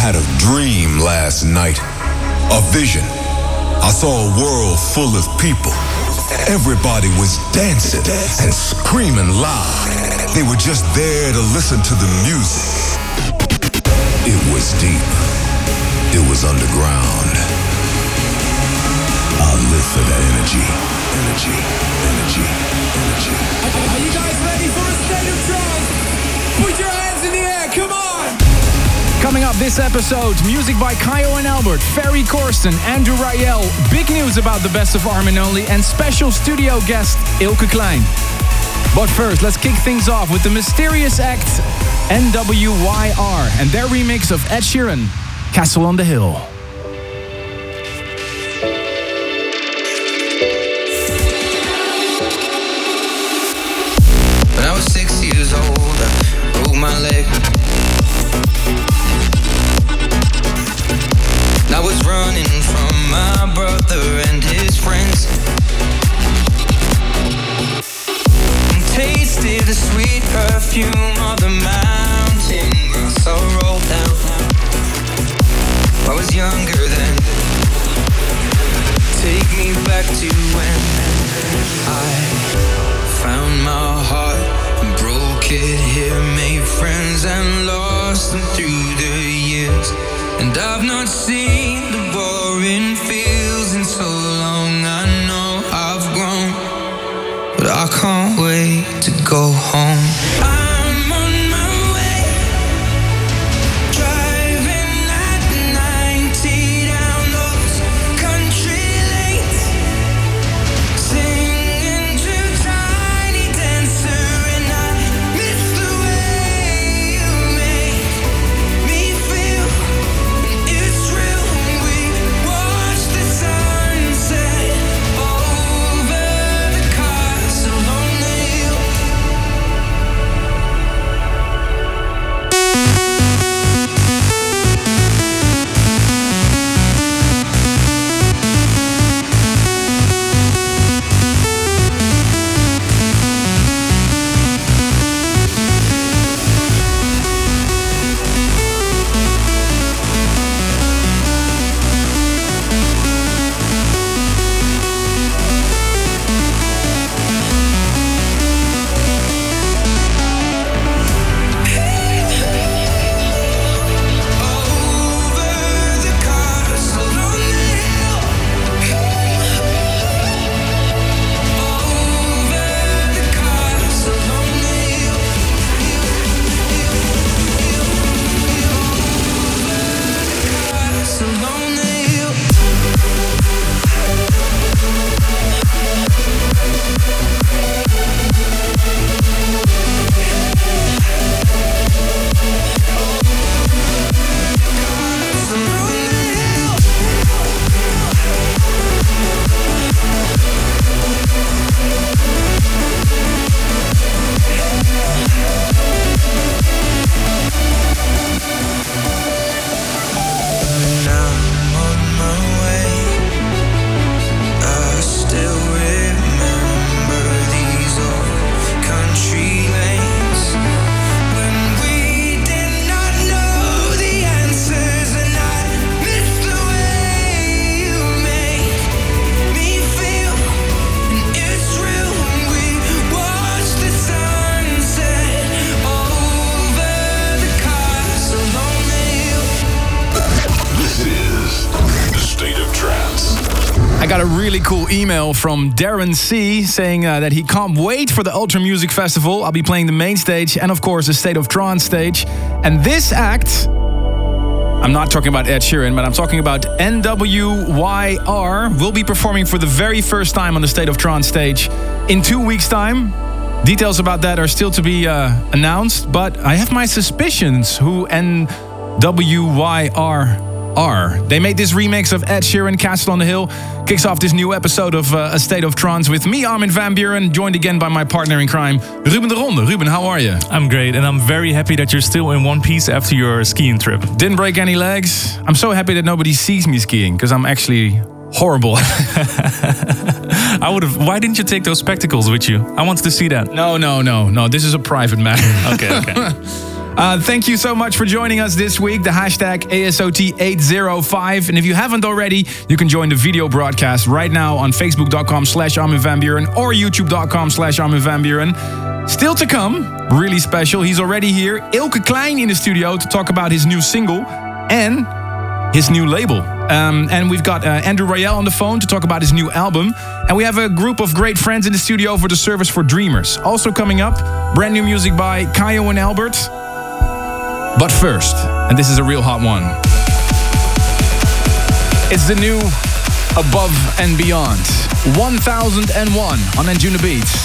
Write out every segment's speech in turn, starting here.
had a dream last night, a vision. I saw a world full of people. Everybody was dancing and screaming loud. They were just there to listen to the music. It was deep. It was underground. I live for that energy. Energy, energy, energy. Are you guys ready for a state of trance? Put your hands in the air, come on! Coming up this episode, music by Kyle and Albert, Ferry Corsten, Andrew Rayel, big news about the Best of Armin Only, and special studio guest Ilke Klein. But first, let's kick things off with the mysterious act NWYR and their remix of Ed Sheeran, Castle on the Hill. When I was 6 years old, I broke my leg. I was running from my brother and his friends, and tasted the sweet perfume of the mountain grass I rolled down. I was younger then. Take me back to when I found my heart and broke it here, made friends and lost them through the years. And I've not seen the boring fields in so long. I know I've grown, but I can't wait to go home. I'm on my way, driving at 90 down those country lanes, singing to Tiny Dancer, and I miss the way you make me feel. It's real when we watch the sunset over the castle on the hill. Got a really cool email from Darren C saying that he can't wait for the Ultra Music Festival. I'll be playing the main stage and of course the State of Trance stage. And this act, I'm not talking about Ed Sheeran, but I'm talking about NWYR, will be performing for the very first time on the State of Trance stage in 2 weeks' time. Details about that are still to be announced, but I have my suspicions who NWYR are. They made this remix of Ed Sheeran, Castle on the Hill. Kicks off this new episode of A State of Trance with me, Armin van Buuren, joined again by my partner in crime, Ruben de Ronde. Ruben, how are you? I'm great, and I'm very happy that you're still in one piece after your skiing trip. Didn't break any legs. I'm so happy that nobody sees me skiing, because I'm actually horrible. Why didn't you take those spectacles with you? I wanted to see that. No. This is a private matter. Okay. Thank you so much for joining us this week. The hashtag ASOT805. And if you haven't already, you can join the video broadcast right now on Facebook.com/Armin van Buuren or YouTube.com/Armin van Buuren. Still to come, really special, he's already here. Ilke Klein in the studio to talk about his new single and his new label. And we've got Andrew Rayel on the phone to talk about his new album. And we have a group of great friends in the studio for the Service for Dreamers. Also coming up, brand new music by Kayo and Albert. But first, and this is a real hot one, it's the new Above and Beyond 1001 on Anjuna Beats.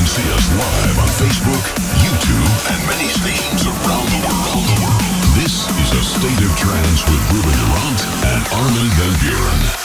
See us live on Facebook, YouTube, and many stations around the world. This is A State of Trance with Ruben Durant and Armin van Buuren.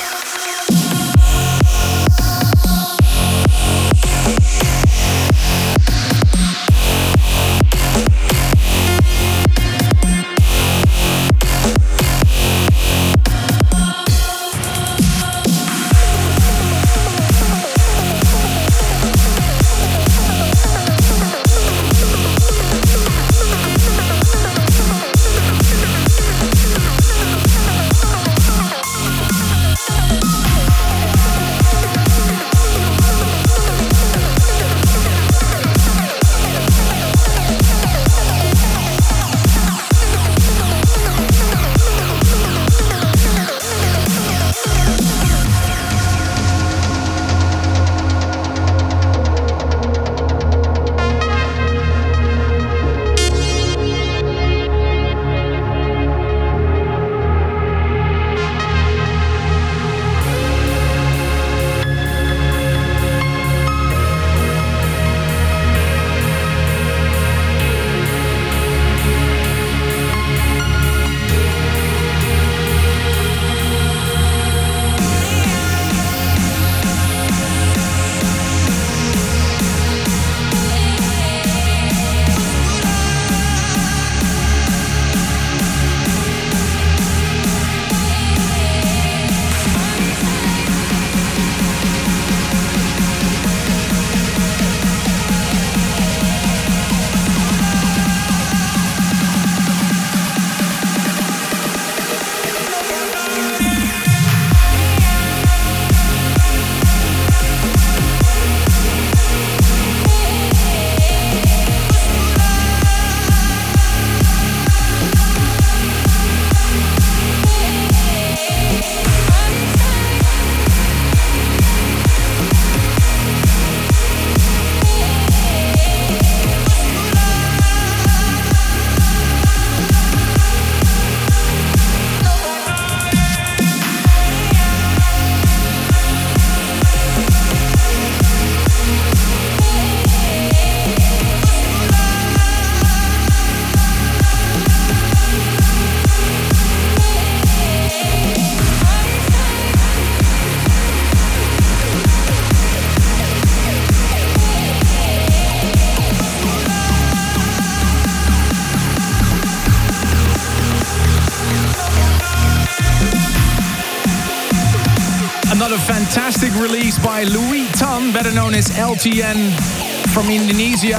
Fantastic release by Louis Tan, better known as LTN from Indonesia.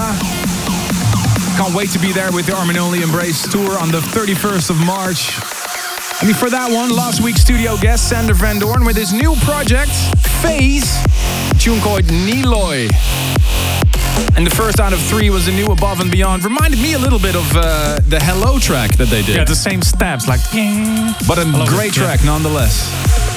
Can't wait to be there with the Armin Only Embrace tour on the 31st of March. And before that one, last week's studio guest Sander Van Doorn with his new project, Phase, tune called Niloy. And the first out of three was the new Above and Beyond. Reminded me a little bit of the Hello track that they did. Yeah, the same steps, like... But a great track nonetheless.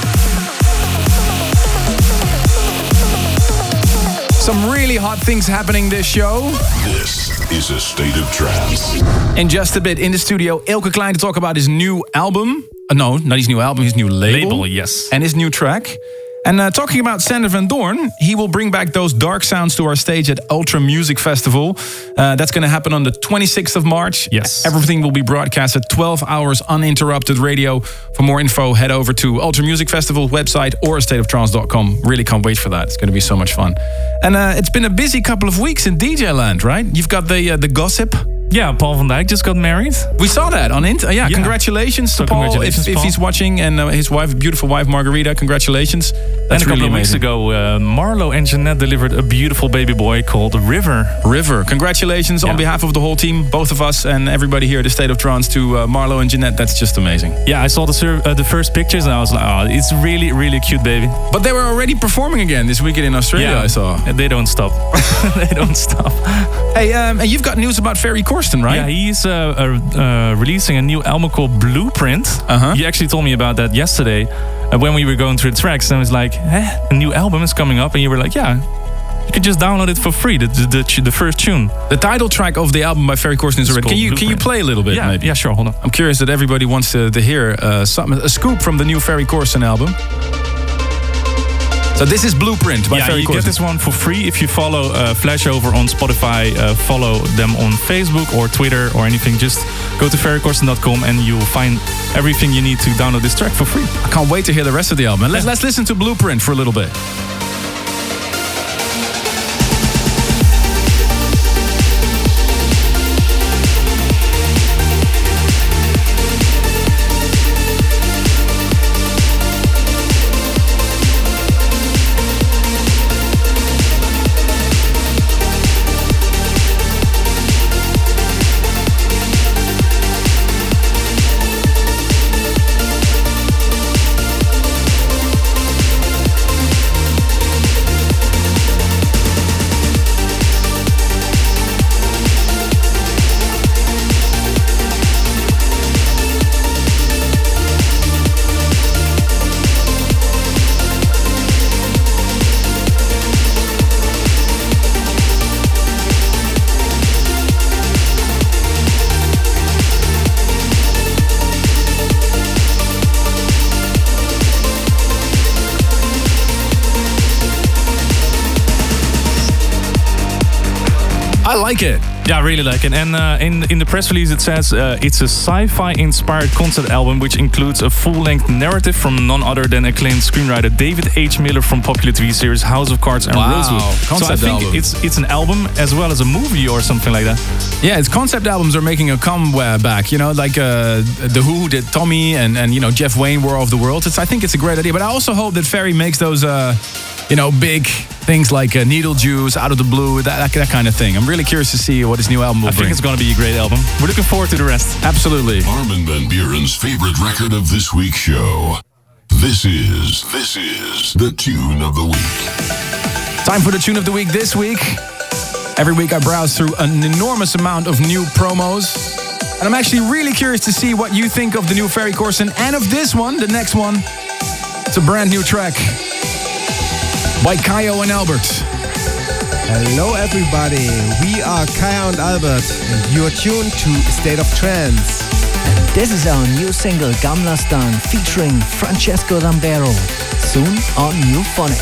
Some really hot things happening this show. This is A State of Trance. In just a bit in the studio, Ilke Klein to talk about his new album. No, not his new album, his new label. Yes. And his new track. And talking about Sander Van Doorn, he will bring back those dark sounds to our stage at Ultra Music Festival. That's going to happen on the 26th of March. Yes. Everything will be broadcast at 12 hours uninterrupted radio. For more info, head over to Ultra Music Festival website or stateoftrance.com. Really can't wait for that. It's going to be so much fun. And it's been a busy couple of weeks in DJ land, right? You've got the gossip. Yeah, Paul van Dijk just got married. We saw that on yeah, congratulations to Paul, congratulations, if he's watching, and his wife, beautiful wife Margarita, congratulations. That's and a couple really of weeks amazing. ago, Marlo and Jeanette delivered a beautiful baby boy called River. Congratulations on behalf of the whole team, both of us and everybody here at the State of Trance to Marlo and Jeanette. That's just amazing. Yeah, I saw the first pictures and I was like, oh, it's really, really cute baby. But they were already performing again this weekend in Australia, I saw. They don't stop. They don't stop. Hey, and you've got news about Ferry Corsten, right? Yeah, he's releasing a new album called Blueprint. He actually told me about that yesterday when we were going through the tracks, and I was like, a new album is coming up, and you were like, yeah, you can just download it for free, the first tune. The title track of the album by Ferry Corsten is already. Can you play a little bit? Yeah, maybe? Yeah, sure. Hold on. I'm curious that everybody wants to hear a scoop from the new Ferry Corsten album. So this is Blueprint by Ferry you Corsten. get this one for free if you follow Flashover on Spotify, follow them on Facebook or Twitter or anything. Just go to ferrycorsten.com and you'll find everything you need to download this track for free. I can't wait to hear the rest of the album. And let's listen to Blueprint for a little bit. I like it. Yeah, I really like it. And in the press release it says it's a sci-fi inspired concept album which includes a full-length narrative from none other than acclaimed screenwriter David H. Miller from popular TV series House of Cards and Rosewood. Concept so I think album. it's an album as well as a movie or something like that. Yeah, its concept albums are making a comeback. You know, like The Who did Tommy and you know, Jeff Wayne, War of the Worlds. I think it's a great idea. But I also hope that Ferry makes those you know, big things like Needle Juice, Out of the Blue, that kind of thing. I'm really curious to see what his new album will bring. I think it's going to be a great album. We're looking forward to the rest. Absolutely. Armin van Buuren's favorite record of this week's show. This is the Tune of the Week. Time for the Tune of the Week this week. Every week I browse through an enormous amount of new promos. And I'm actually really curious to see what you think of the new Ferry Corsten and of this one, the next one. It's a brand new track by Kayo and Albert. Hello everybody, we are Kayo and Albert and you're tuned to State of Trance. And this is our new single Gamla Stan featuring Francesco Rambero, soon on Euphonic.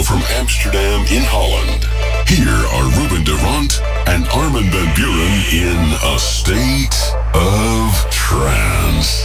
from Amsterdam in Holland. Here are Ruben de Rondt and Armin van Buuren in A State of Trance.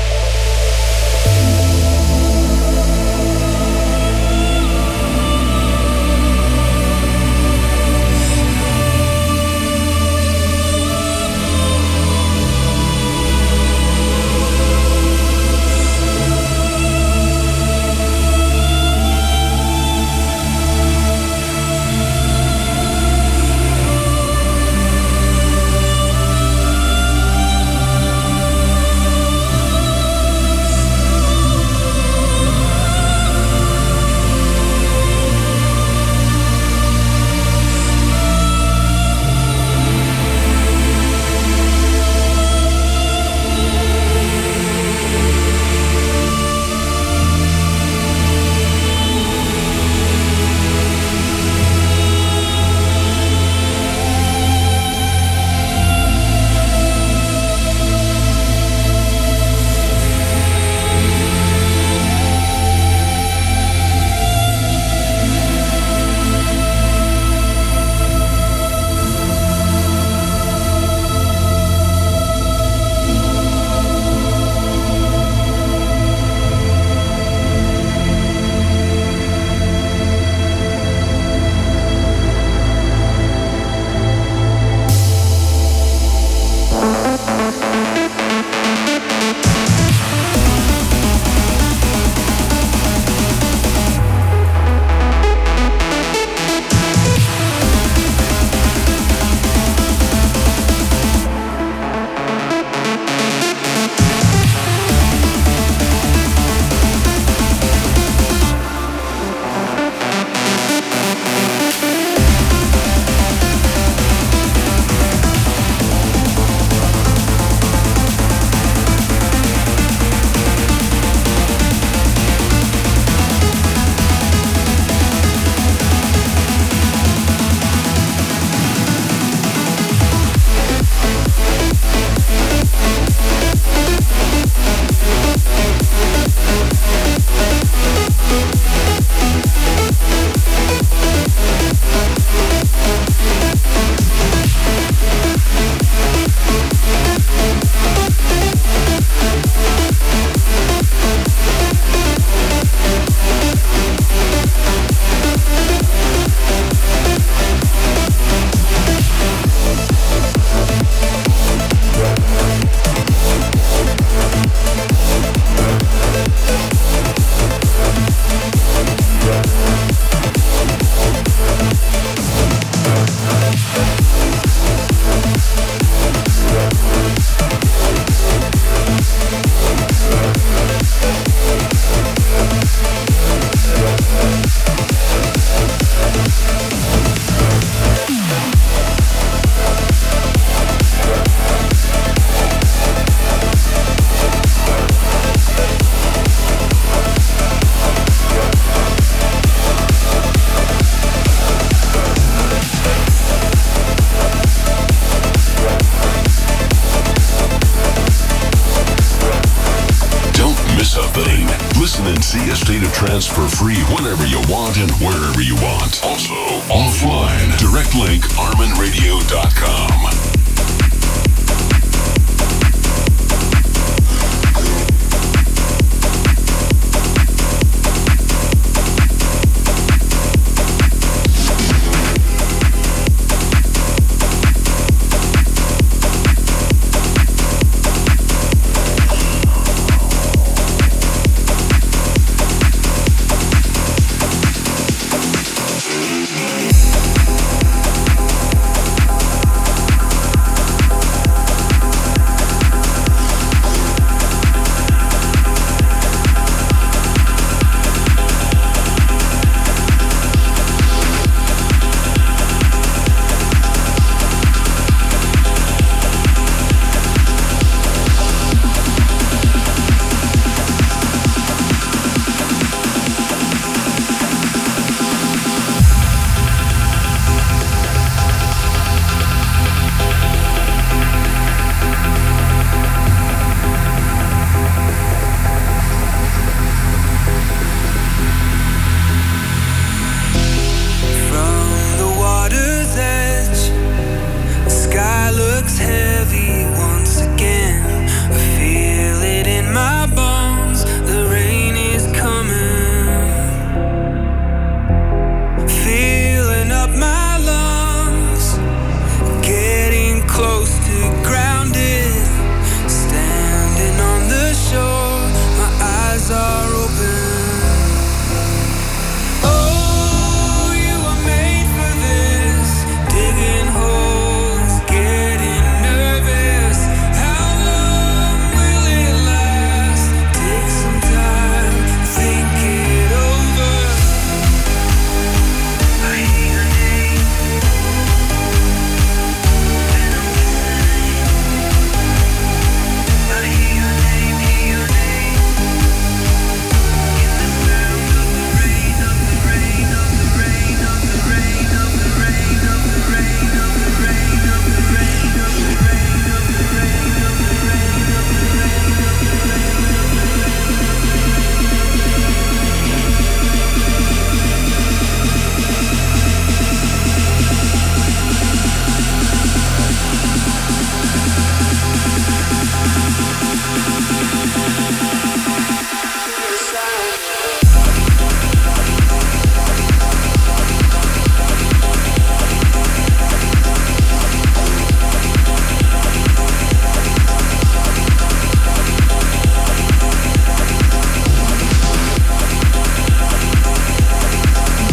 See A State of Trance for free whenever you want and wherever you want. Also, offline. Direct link ArminRadio.com.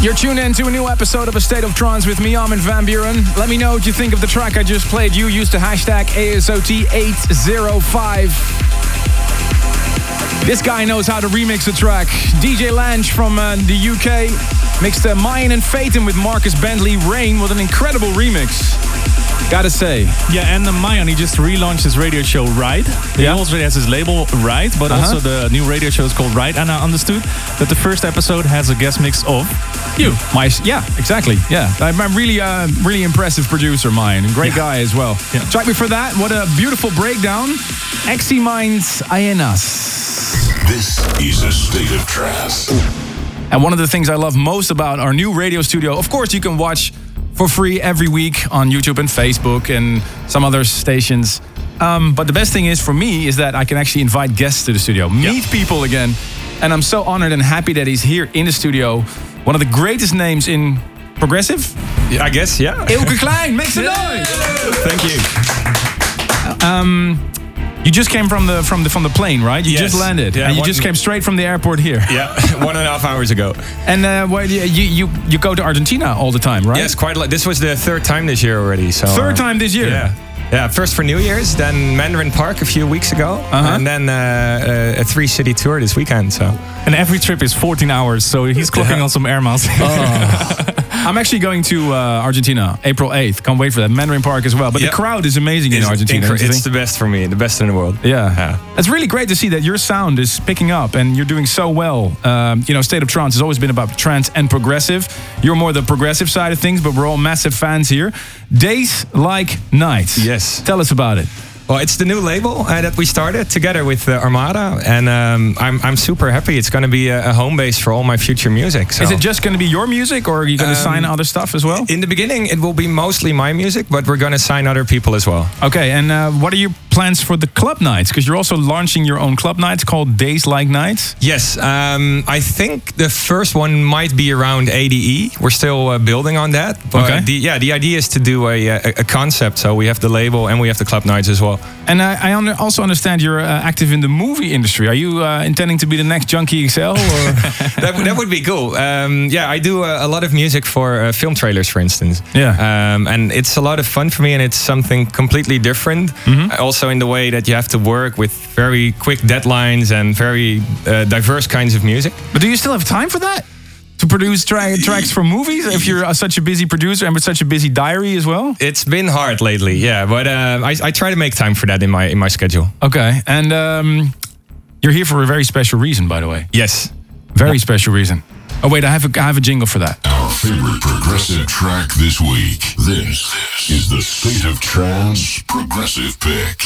You're tuned in to a new episode of A State of Trance with me, Armin van Buuren. Let me know what you think of the track I just played. You use the hashtag ASOT805. This guy knows how to remix a track. DJ Lange from the UK mixed Mayan and Phaeton with Marcus Bentley. Rain, with an incredible remix. Gotta say. Yeah, and Mayan, he just relaunched his radio show Ride. He also has his label Ride, but also the new radio show is called Ride. And I understood that the first episode has a guest mix of you. Yeah, exactly. Yeah, I'm really, really impressive producer, Mayan. Great guy as well. Yeah. Track before that, what a beautiful breakdown. Exi Minds Aenas. This is A State of Trance. And one of the things I love most about our new radio studio, of course, you can watch for free every week on YouTube and Facebook and some other stations. But the best thing is for me is that I can actually invite guests to the studio, meet people again. And I'm so honored and happy that he's here in the studio. One of the greatest names in progressive? I guess, yeah. Ilke Klein, make some noise! Thank you. You just came from the plane, right? You just landed, yeah, and you just came straight from the airport here. Yeah, 1.5 hours ago. And you go to Argentina all the time, right? Yes, quite a lot. This was the third time this year already. So third time this year. Yeah. First for New Year's, then Mandarin Park a few weeks ago, and then a 3-city tour this weekend. So, and every trip is 14 hours, so he's clocking on some air miles. I'm actually going to Argentina April 8th. Can't wait for that. Mandarin Park as well. But the crowd is amazing in Argentina. It's the best for me, the best in the world. Yeah. It's really great to see that your sound is picking up and you're doing so well. State of Trance has always been about trance and progressive. You're more the progressive side of things, but we're all massive fans here. Days Like Nights. Yes. Tell us about it. Well, it's the new label that we started together with Armada, and I'm super happy. It's going to be a home base for all my future music. So. Is it just going to be your music, or are you going to sign other stuff as well? In the beginning, it will be mostly my music, but we're going to sign other people as well. Okay, and what are your plans for the club nights? Because you're also launching your own club nights called Days Like Nights. Yes, I think the first one might be around ADE. We're still building on that. But the idea is to do a concept. So we have the label and we have the club nights as well. And I also understand you're active in the movie industry. Are you intending to be the next Junkie XL? Or? that would be cool. I do a lot of music for film trailers, for instance. Yeah. And it's a lot of fun for me, and it's something completely different. Also in the way that you have to work with very quick deadlines and very diverse kinds of music. But do you still have time for that? To produce tracks for movies, if you're such a busy producer and with such a busy diary as well? It's been hard lately, yeah, but I try to make time for that in my schedule. Okay, and you're here for a very special reason, by the way. Yes. Very special reason. Oh wait, I have a jingle for that. Our favorite progressive track this week. This is the State of Trance Progressive Pick.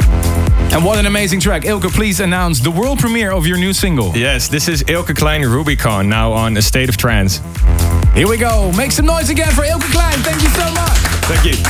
And what an amazing track. Ilke, please announce the world premiere of your new single. Yes, this is Ilke Klein Rubicon, now on A State of Trance. Here we go. Make some noise again for Ilke Klein. Thank you so much. Thank you.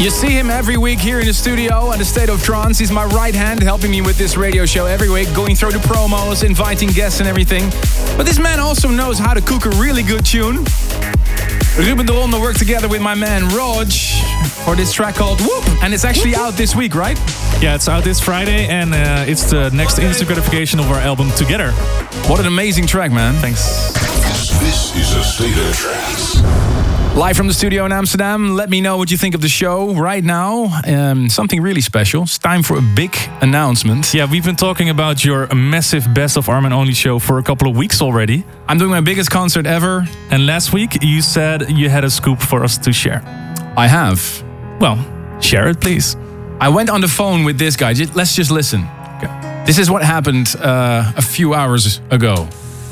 You see him every week here in the studio at the State of Trance. He's my right hand, helping me with this radio show every week, going through the promos, inviting guests and everything. But this man also knows how to cook a really good tune. Ruben de Ronde worked together with my man Rog for this track called Whoop. And it's actually out this week, right? Yeah, it's out this Friday, and it's the next instant gratification of our album Together. What an amazing track, man. Thanks. This is a State of Trance. Live from the studio in Amsterdam. Let me know what you think of the show right now. Something really special. It's time for a big announcement. Yeah, we've been talking about your massive Best of Armin Only show for a couple of weeks already. I'm doing my biggest concert ever. And last week you said you had a scoop for us to share. I have. Well, share it, please. I went on the phone with this guy. Let's just listen. Okay. This is what happened a few hours ago.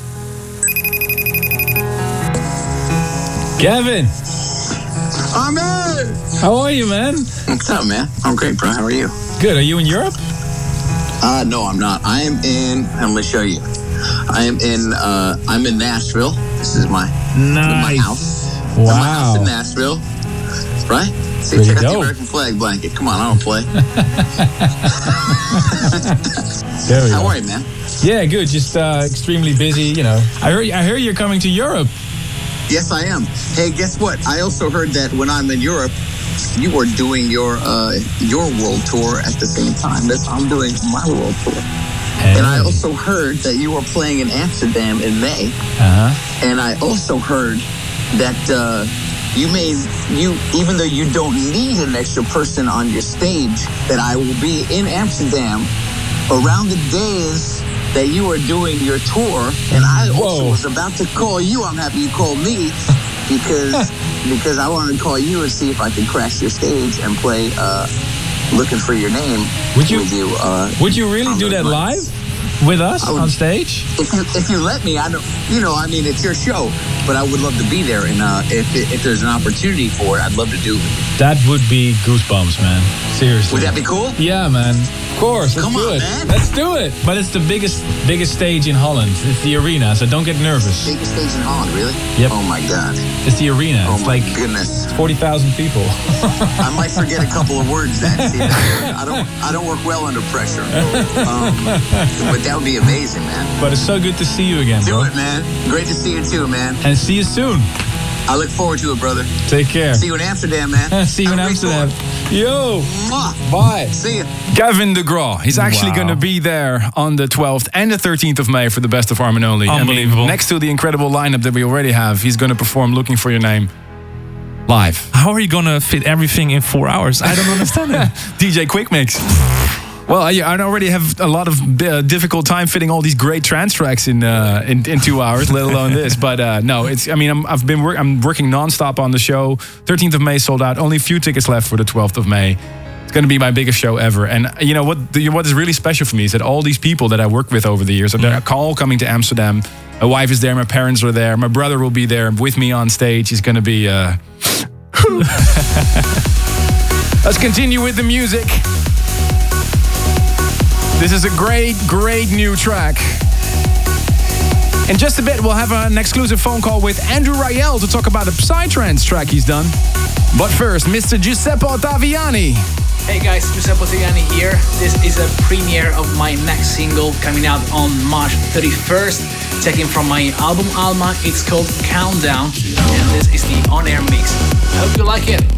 Kevin! Ahmed! How are you, man? What's up, man? I'm great, bro. How are you? Good. Are you in Europe? No, I'm not. I am in, I'm going to show you. I'm in Nashville. This is my house. Wow. My house in Nashville. Right? See, Pretty check out dope. the American flag blanket. Come on, I don't play. There we How go. are you, man? Yeah, good. Just extremely busy, you know. I hear you're coming to Europe. Yes, I am. Hey, guess what? I also heard that when I'm in Europe, you are doing your world tour at the same time that I'm doing my world tour. Hey. And I also heard that you are playing in Amsterdam in May. Uh-huh. And I also heard that even though you don't need an extra person on your stage, that I will be in Amsterdam around the days that you are doing your tour. And I also was about to call you. I'm happy you called me because I wanted to call you and see if I could crash your stage and play Looking for Your Name with you. Would you really do that live with us on stage? If you let me, I don't. I mean, it's your show, but I would love to be there. And if there's an opportunity for it, I'd love to do it. That would be goosebumps, man. Seriously. Would that be cool? Yeah, man. Of course. Let's Come do on, it. man. Let's do it. But it's the biggest stage in Holland. It's the arena, so don't get nervous. Biggest stage in Holland, really? Yep. Oh my God. It's the arena. Oh it's my like goodness. 40,000 people. I might forget a couple of words then. See, I don't work well under pressure. But that would be amazing, man. But it's so good to see you again, bro. Do it, man. Great to see you too, man. And see you soon. I look forward to it, brother. Take care. See you in Amsterdam, man. See you in Amsterdam. Yo. Mwah. Bye. See you. Gavin de Graw. He's actually going to be there on the 12th and the 13th of May for the Best of Armin Only. Unbelievable. I mean, next to the incredible lineup that we already have, he's going to perform Looking for Your Name live. How are you gonna fit everything in 4 hours? I don't understand it. DJ Quick Mix. Well, I already have a lot of difficult time fitting all these great trance tracks in 2 hours, let alone this. But no, I'm working nonstop on the show. 13th of May sold out. Only a few tickets left for the 12th of May. It's going to be my biggest show ever. And you know what is really special for me is that all these people that I worked with over the years are all coming to Amsterdam. My wife is there. My parents are there. My brother will be there with me on stage. He's going to be. Let's continue with the music. This is a great, great new track. In just a bit, we'll have an exclusive phone call with Andrew Rayel to talk about a Psytrance track he's done. But first, Mr. Giuseppe Ottaviani. Hey guys, Giuseppe Ottaviani here. This is a premiere of my next single coming out on March 31st. Taken from my album Alma. It's called Countdown. And this is the on-air mix. Hope you like it.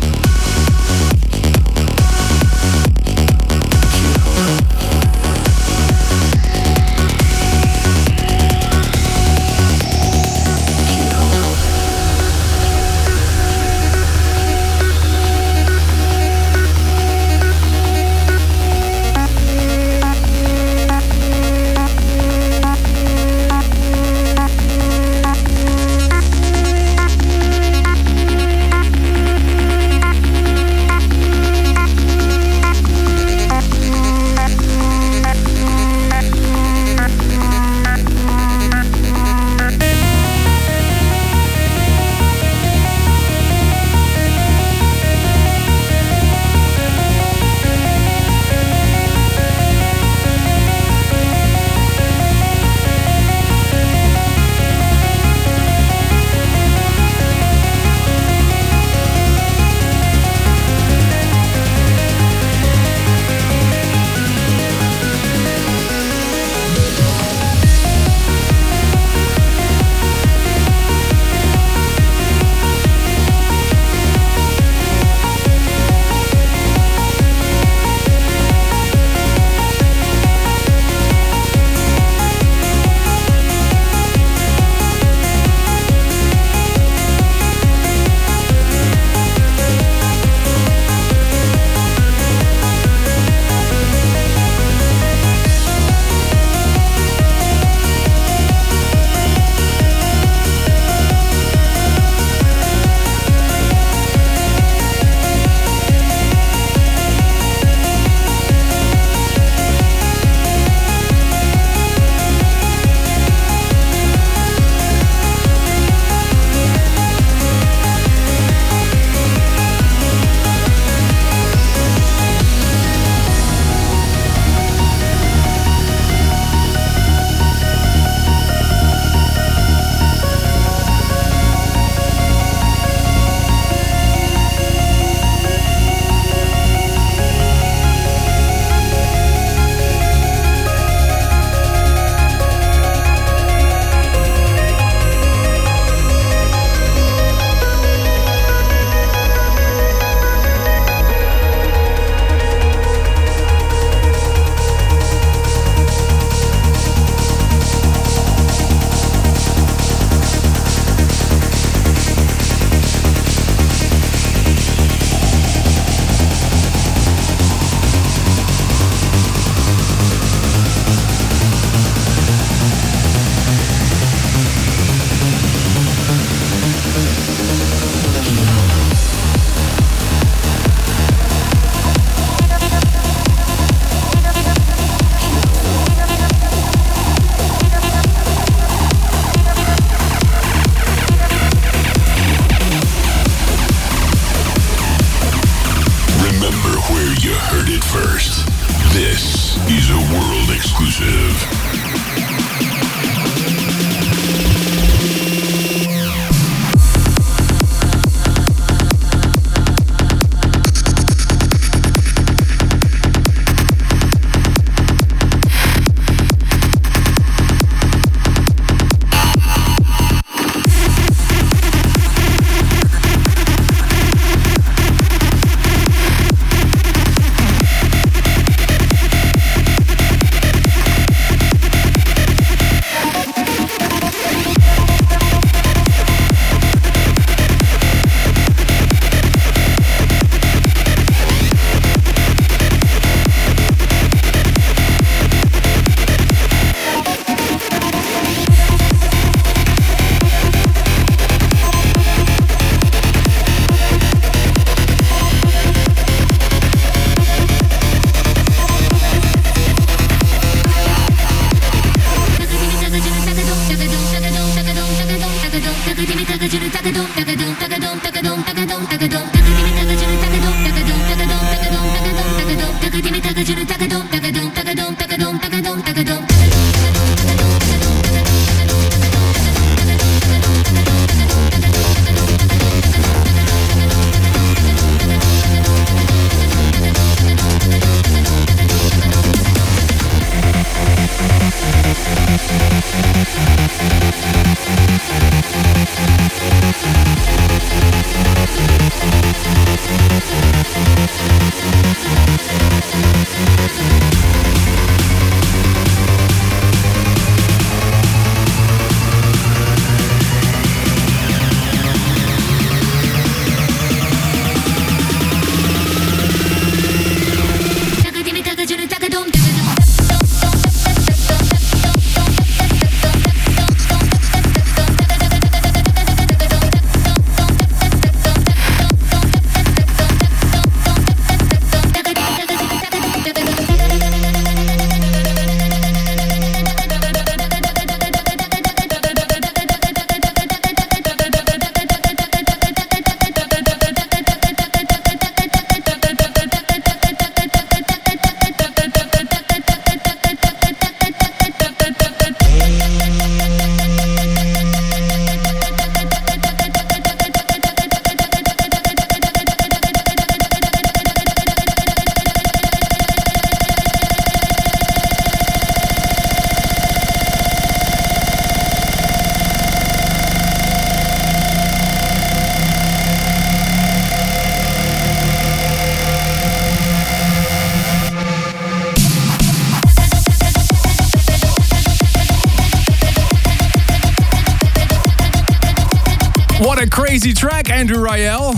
What a crazy track, Andrew Rayel.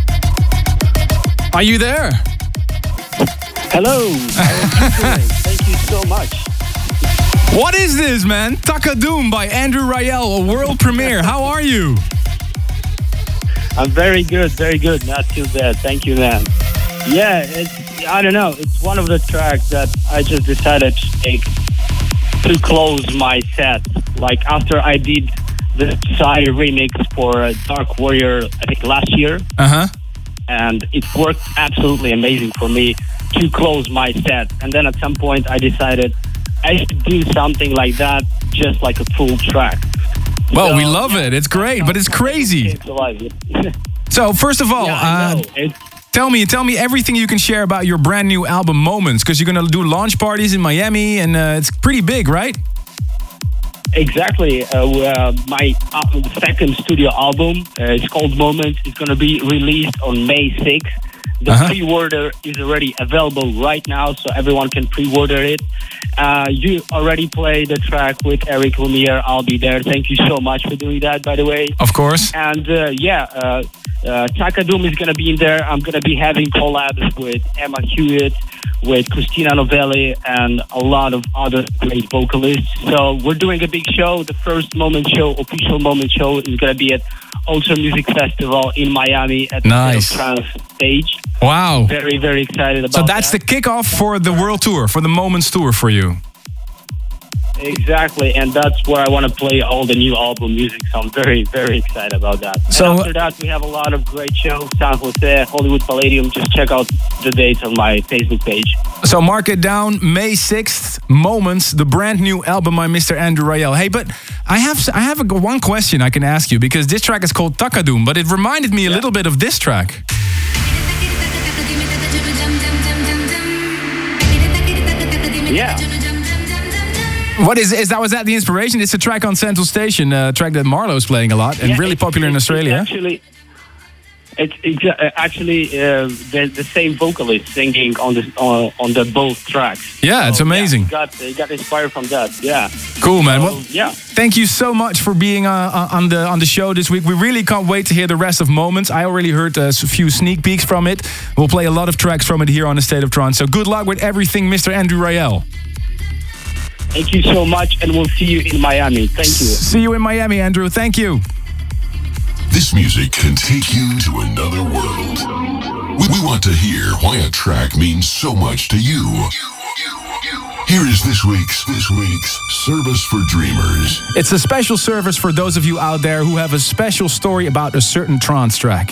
Are you there? Hello. Thank you so much. What is this, man? Takadoom by Andrew Rayel, a world premiere. How are you? I'm very good, very good. Not too bad. Thank you, man. Yeah, I don't know. It's one of the tracks that I just decided to take to close my set. Like after I did the Psy remix for Dark Warrior, I think last year. And it worked absolutely amazing for me to close my set. And then at some point I decided I should do something like that, just like a full track. Well, we love it. It's great, but it's crazy. So first of all, tell me everything you can share about your brand new album Moments, because you're going to do launch parties in Miami, and it's pretty big, right? Exactly. My second studio album, it's called Moments. It's going to be released on May 6th. The pre-order is already available right now, so everyone can pre-order it. You already played the track with Eric Lumiere, I'll Be There. Thank you so much for doing that, by the way. Of course. And Takadoom is going to be in there. I'm going to be having collabs with Emma Hewitt, with Christina Novelli, and a lot of other great vocalists. So we're doing a big show. The first Moment show, official Moment show, is going to be at Ultra Music Festival in Miami at the Trance stage. Wow. Very, very excited about that. So that's the kickoff for the world tour, for the Moments tour for you. Exactly, and that's where I want to play all the new album music, so I'm very, very excited about that. So and after that, we have a lot of great shows, San Jose, Hollywood Palladium. Just check out the dates on my Facebook page. So mark it down, May 6th, Moments, the brand new album by Mr. Andrew Rayel. Hey, but I have one question I can ask you, because this track is called Takadoom, but it reminded me a little bit of this track. Yeah. What was that the inspiration? It's a track on Central Station, a track that Marlo's playing a lot and really popular in Australia. It's actually the same vocalist singing on the both tracks. Yeah, it's amazing. Yeah, he got inspired from that. Yeah. Cool, man. So, well, thank you so much for being on the show this week. We really can't wait to hear the rest of Moments. I already heard a few sneak peeks from it. We'll play a lot of tracks from it here on the State of Trance. So good luck with everything, Mr. Andrew Rayel. Thank you so much, and we'll see you in Miami. Thank you. See you in Miami, Andrew. Thank you. This music can take you to another world. We want to hear why a track means so much to you. Here is this week's Service for Dreamers. It's a special service for those of you out there who have a special story about a certain trance track.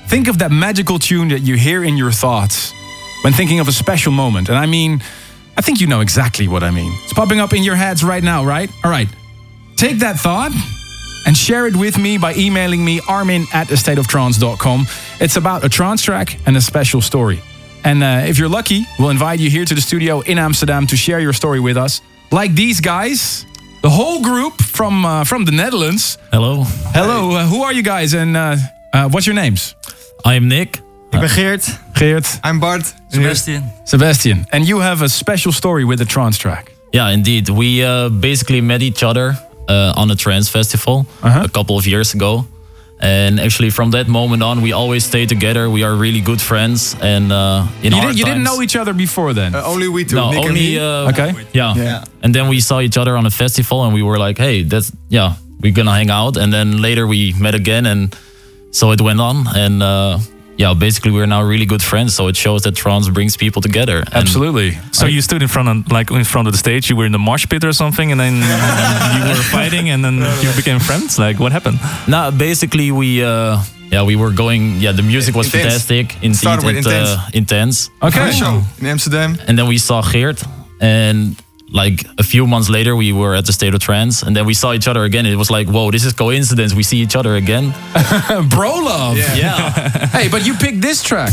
think of that magical tune that you hear in your thoughts when thinking of a special moment. And I mean, I think you know exactly what I mean. It's popping up in your heads right now, right? All right. Take that thought and share it with me by emailing me armin@astateoftrance.com. It's about a trance track and a special story. And if you're lucky, we'll invite you here to the studio in Amsterdam to share your story with us. Like these guys, the whole group from the Netherlands. Hello. Hello, who are you guys and what's your names? I am Nick. Ik ben Geert. Geert. I'm Bart. Sebastian. And you have a special story with the trance track. Yeah, indeed. We basically met each other on a trance festival a couple of years ago. And actually from that moment on, we always stay together. We are really good friends. And you didn't know each other before then? Only we two. No, Nick only and me. Okay. Yeah. And then we saw each other on a festival and we were like, hey, we're gonna hang out. And then later we met again and so it went on. And basically we're now really good friends. So it shows that trance brings people together. Absolutely. So you stood in front of the stage. You were in the mosh pit or something, and then you were fighting, and then you became friends. Like, what happened? No, basically we were going. Yeah, the music was fantastic. Started with Intense. Okay. Show in Amsterdam. And then we saw Geert, and like a few months later, we were at the State of Trance, and then we saw each other again. It was like, whoa, this is coincidence. We see each other again. Bro love. Yeah. Hey, but you picked this track.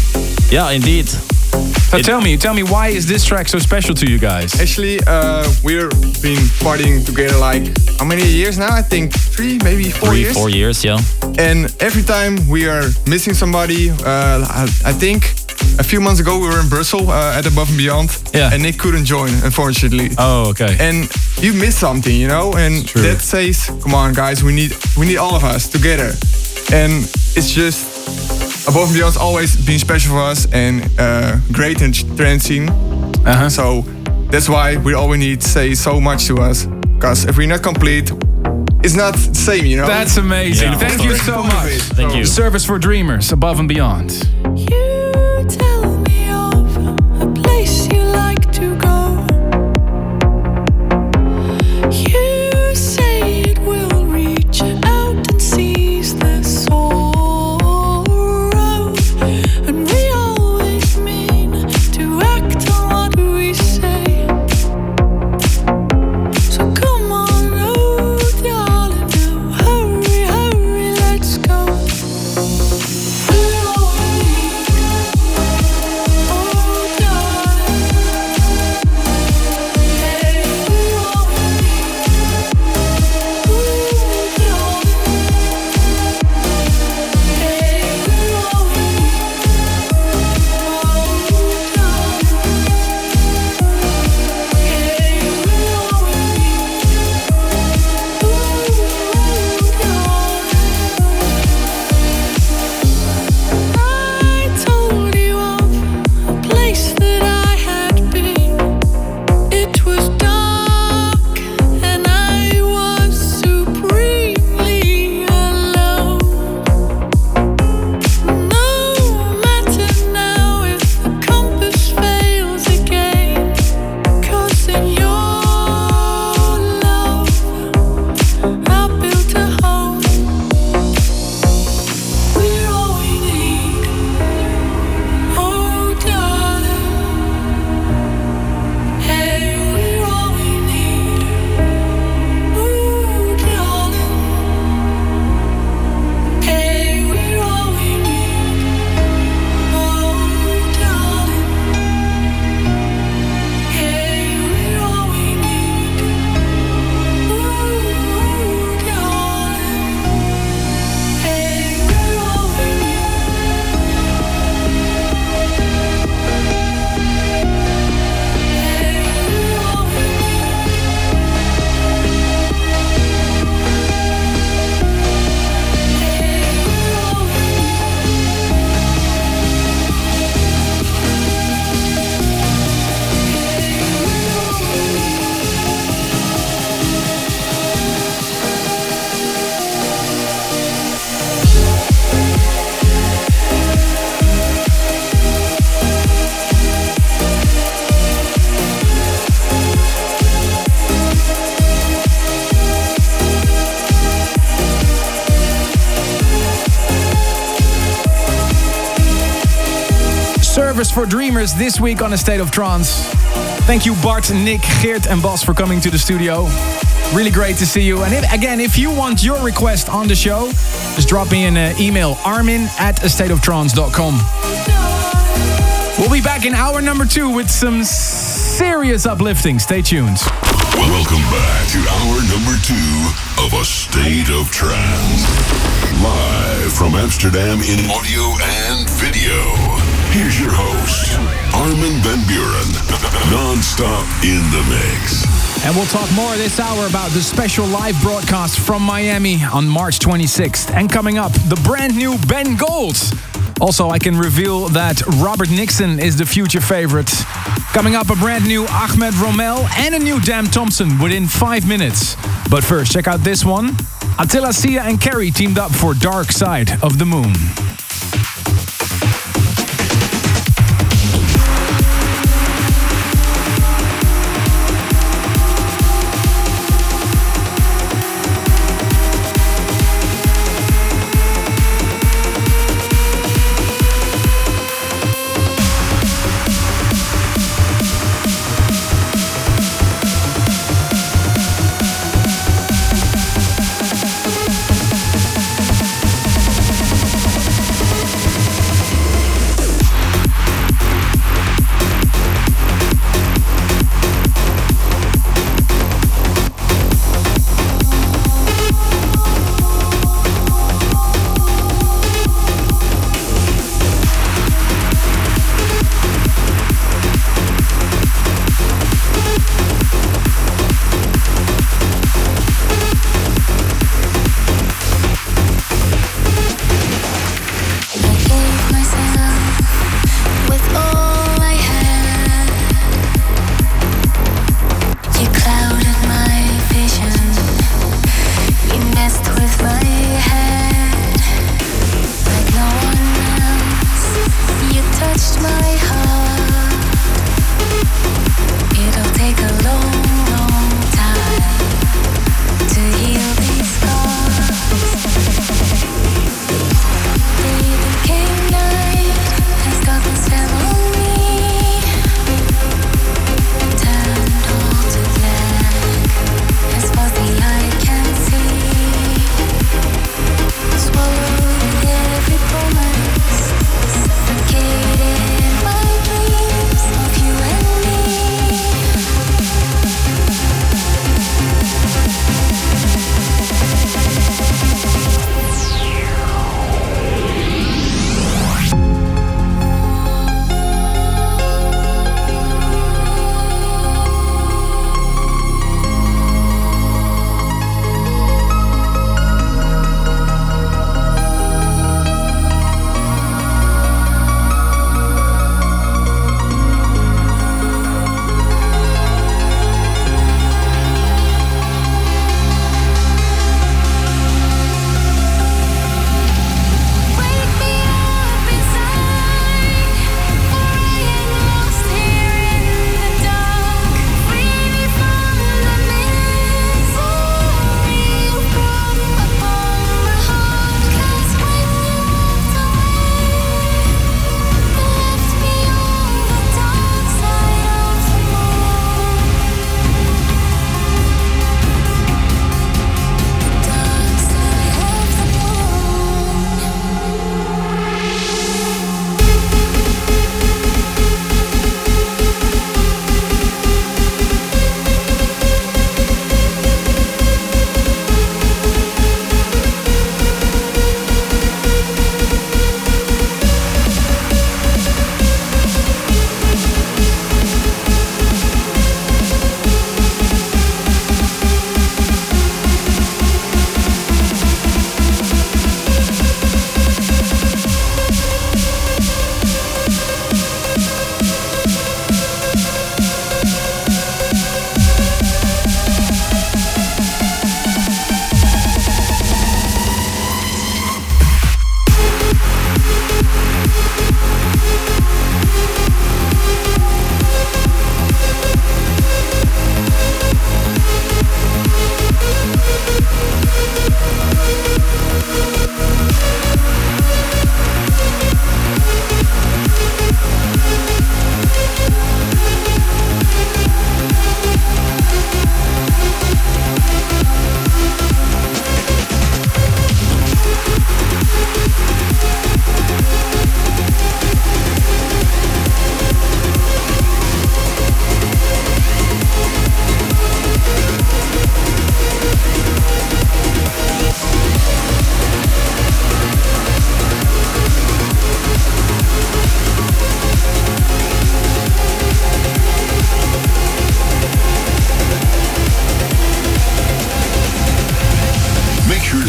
Yeah, indeed. So tell me, why is this track so special to you guys? Actually, we've been partying together like how many years now? I think 3, maybe 4 years. 4 years, yeah. And every time we are missing somebody, I think a few months ago we were in Brussels at Above and Beyond, and Nick couldn't join, unfortunately. Oh, okay. And you missed something, you know, and that says, come on, guys, we need all of us together. And it's just Above and Beyond's always been special for us and great in trance scene. So that's why we always need to say so much to us, because if we're not complete, it's not the same, you know. That's amazing. Yeah. Thank you so much. Thank you. Service for Dreamers, Above and Beyond. Tell me of a place you like to go. You say it will reach out and seize the sorrow, and we always mean to act on what we say. So come on, oh darling, now hurry, let's go. Service for Dreamers this week on A State of Trance. Thank you Bart, Nick, Geert and Bas for coming to the studio. Really great to see you. And if you want your request on the show, just drop me an email, armin@astateoftrance.com. We'll be back in hour number 2 with some serious uplifting. Stay tuned. Welcome back to hour number 2 of A State of Trance. Live from Amsterdam in audio and video. Here's your host, Armin van Buuren. Non-stop in the mix. And we'll talk more this hour about the special live broadcast from Miami on March 26th. And coming up, the brand new Ben Gold. Also, I can reveal that Robert Nixon is the future favorite. Coming up, a brand new Ahmed Romel and a new Dan Thompson within 5 minutes. But first, check out this one. Attila Sia and Carrie teamed up for Dark Side of the Moon.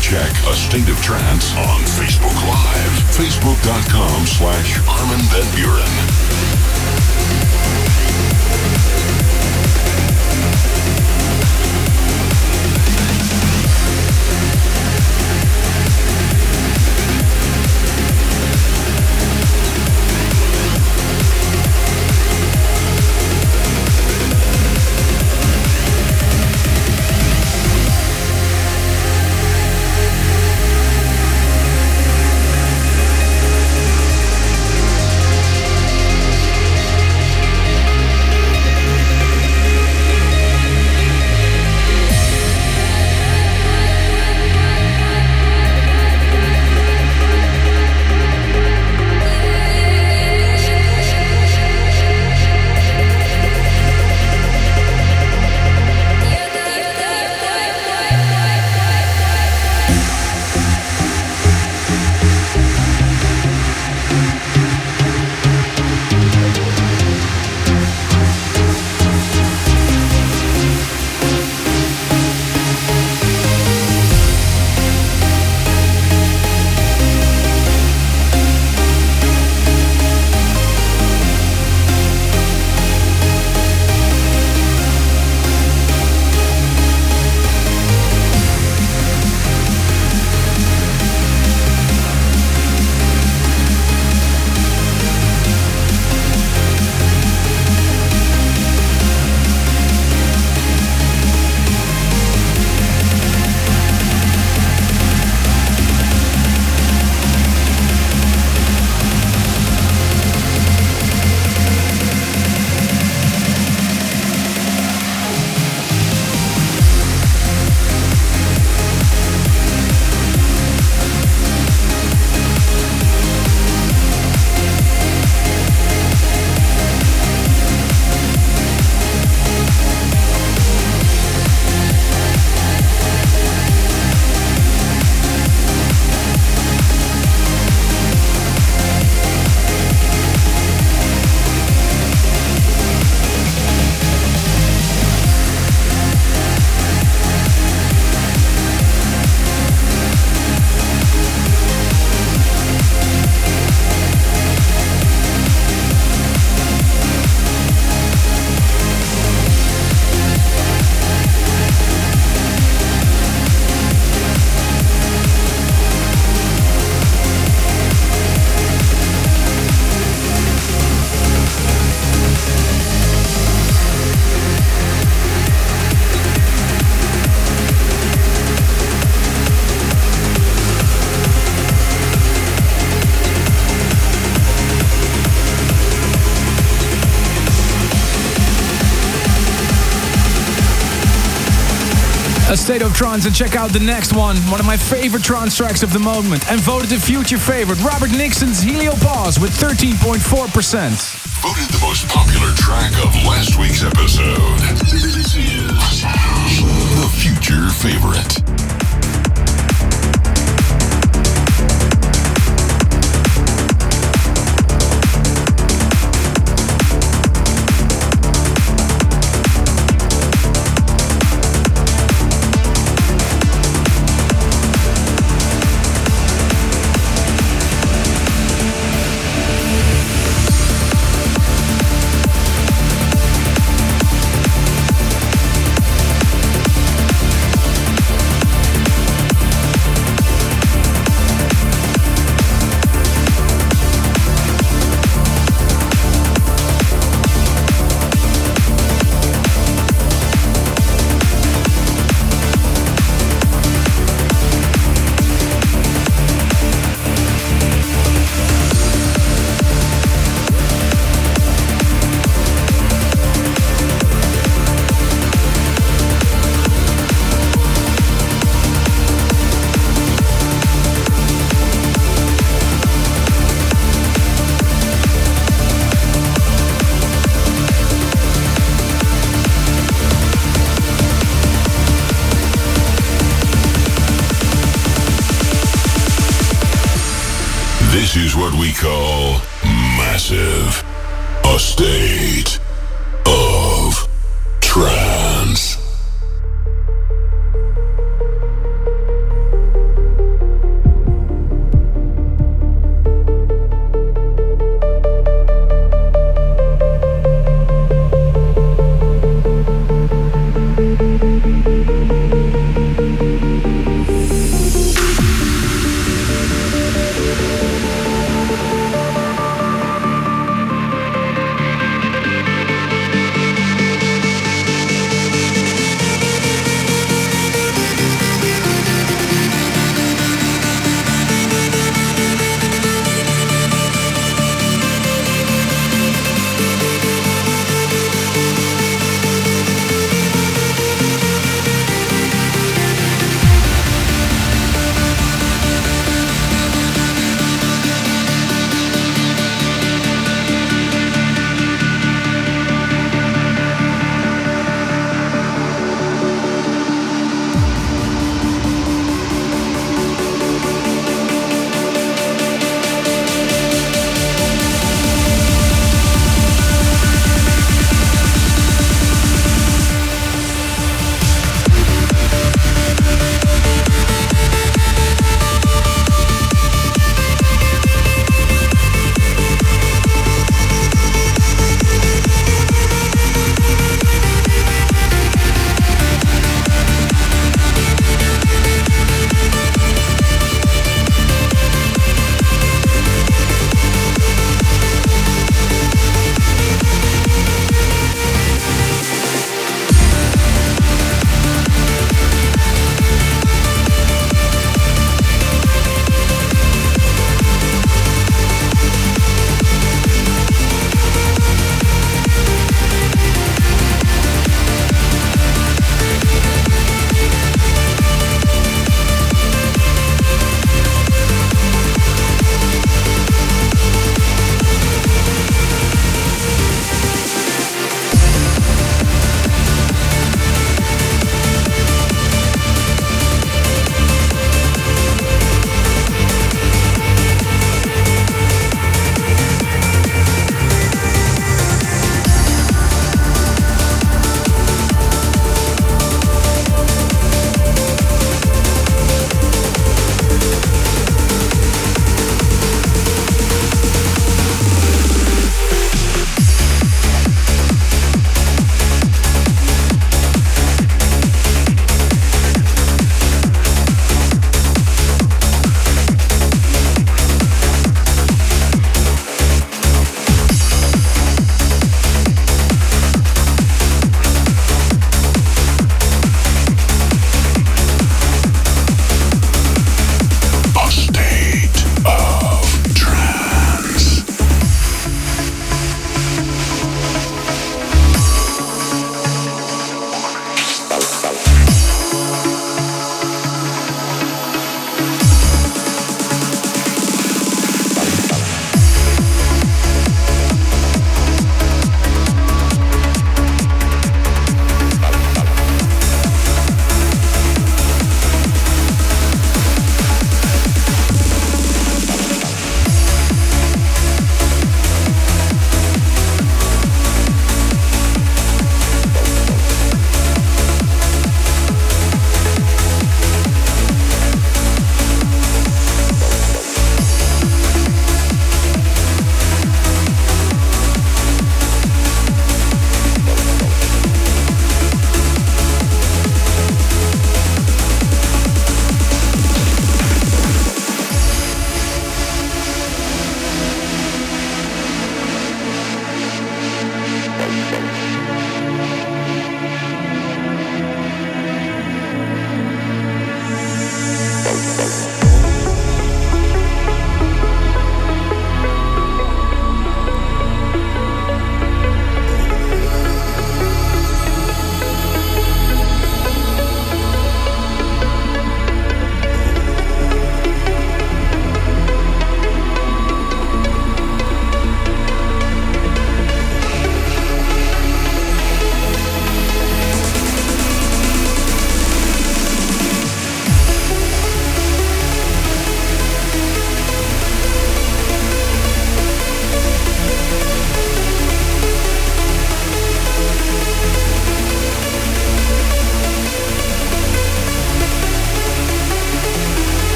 check A State of Trance on Facebook Live. Facebook.com/Armin van Buuren. A State of Trance, and check out the next one of my favorite trance tracks of the moment, and voted a future favorite, Robert Nixon's Heliopause with 13.4%. Voted the most popular track of last week's episode. This is the future favorite. This is what we call massive. A state of trance.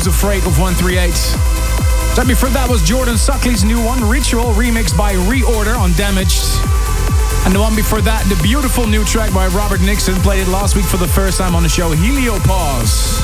Afraid of 138. Right before that was Jordan Suckley's new one, Ritual, remixed by Reorder on Damaged. And the one before that, the beautiful new track by Robert Nixon, played it last week for the first time on the show, Heliopause.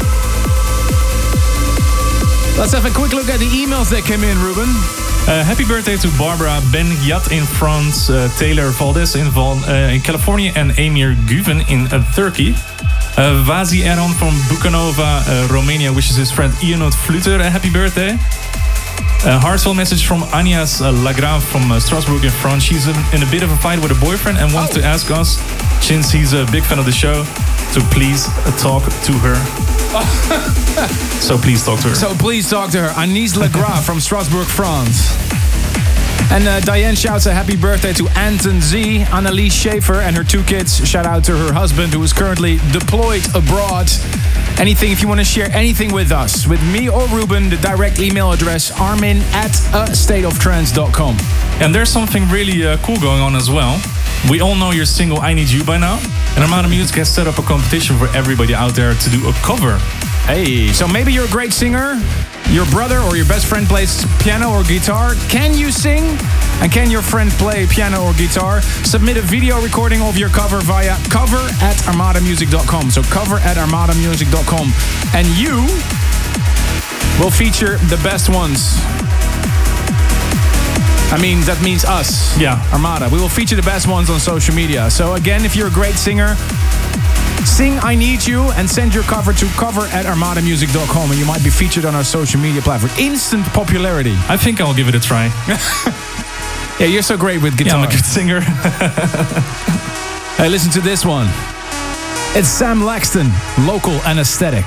Let's have a quick look at the emails that came in, Ruben. Happy birthday to Barbara Ben-Yat in France, Taylor Valdez in California, and Emir Guven in Turkey. Vazi Erhan from Bukanova, Romania, wishes his friend Ionut Fluter a happy birthday. A heartfelt message from Agnes Lagrave from Strasbourg in France. She's in a bit of a fight with her boyfriend and wants to ask us, since he's a big fan of the show, to please talk to her. So please talk to her. So please talk to her. Agnes Lagrave from Strasbourg, France. And Diane shouts a happy birthday to Anton Z, Annalise Schaefer and her 2 kids. Shout out to her husband, who is currently deployed abroad. Anything, if you want to share anything with us, with me or Ruben, the direct email address armin@astateoftrance.com. And there's something really cool going on as well. We all know your single I Need You by now. And Armada Music has set up a competition for everybody out there to do a cover. Hey, so maybe you're a great singer, your brother or your best friend plays piano or guitar. Can you sing? And can your friend play piano or guitar? Submit a video recording of your cover via cover@armadamusic.com. So cover@armadamusic.com. And you will feature the best ones. I mean, that means us. Yeah. Armada. We will feature the best ones on social media. So again, if you're a great singer, sing I Need You and send your cover to cover@armadamusic.com and you might be featured on our social media platform. Instant popularity. I think I'll give it a try. Yeah, you're so great with guitar. Yeah, I'm a good singer. Hey, listen to this one. It's Sam Laxton, Local Anesthetic.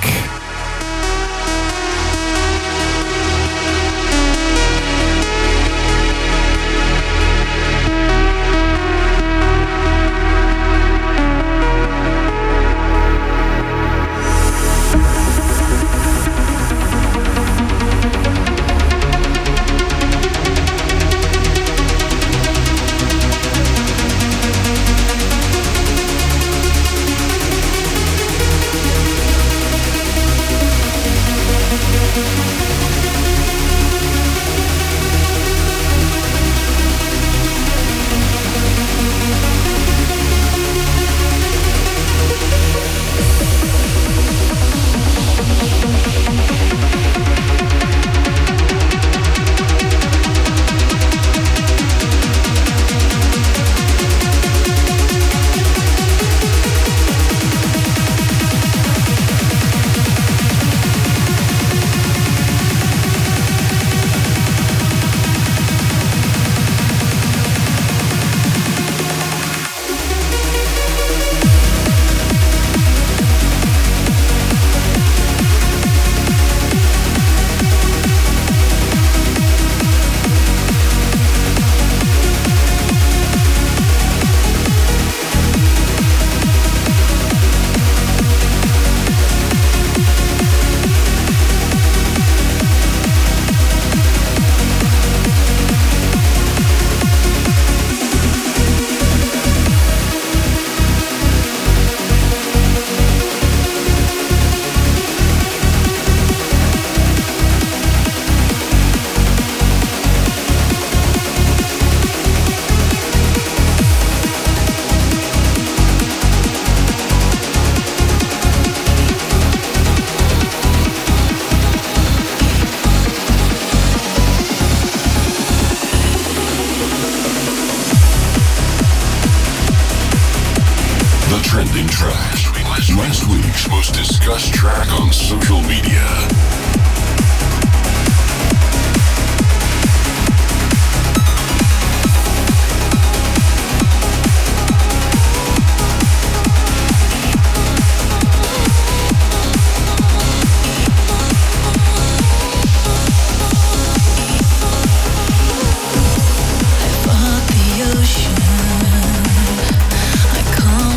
Trending tracks. Last week's most discussed track on social media.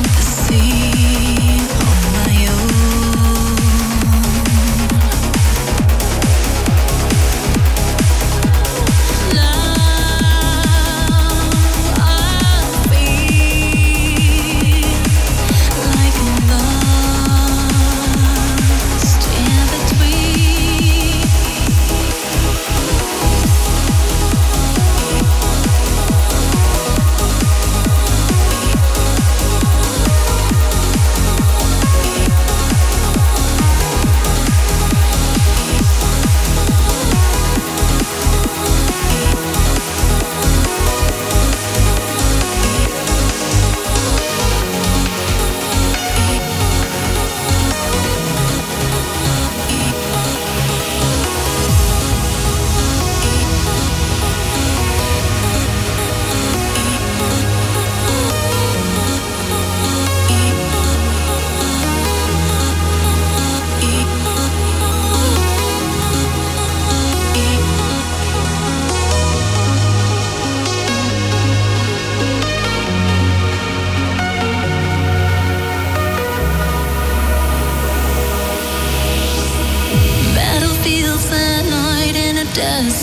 See on my own.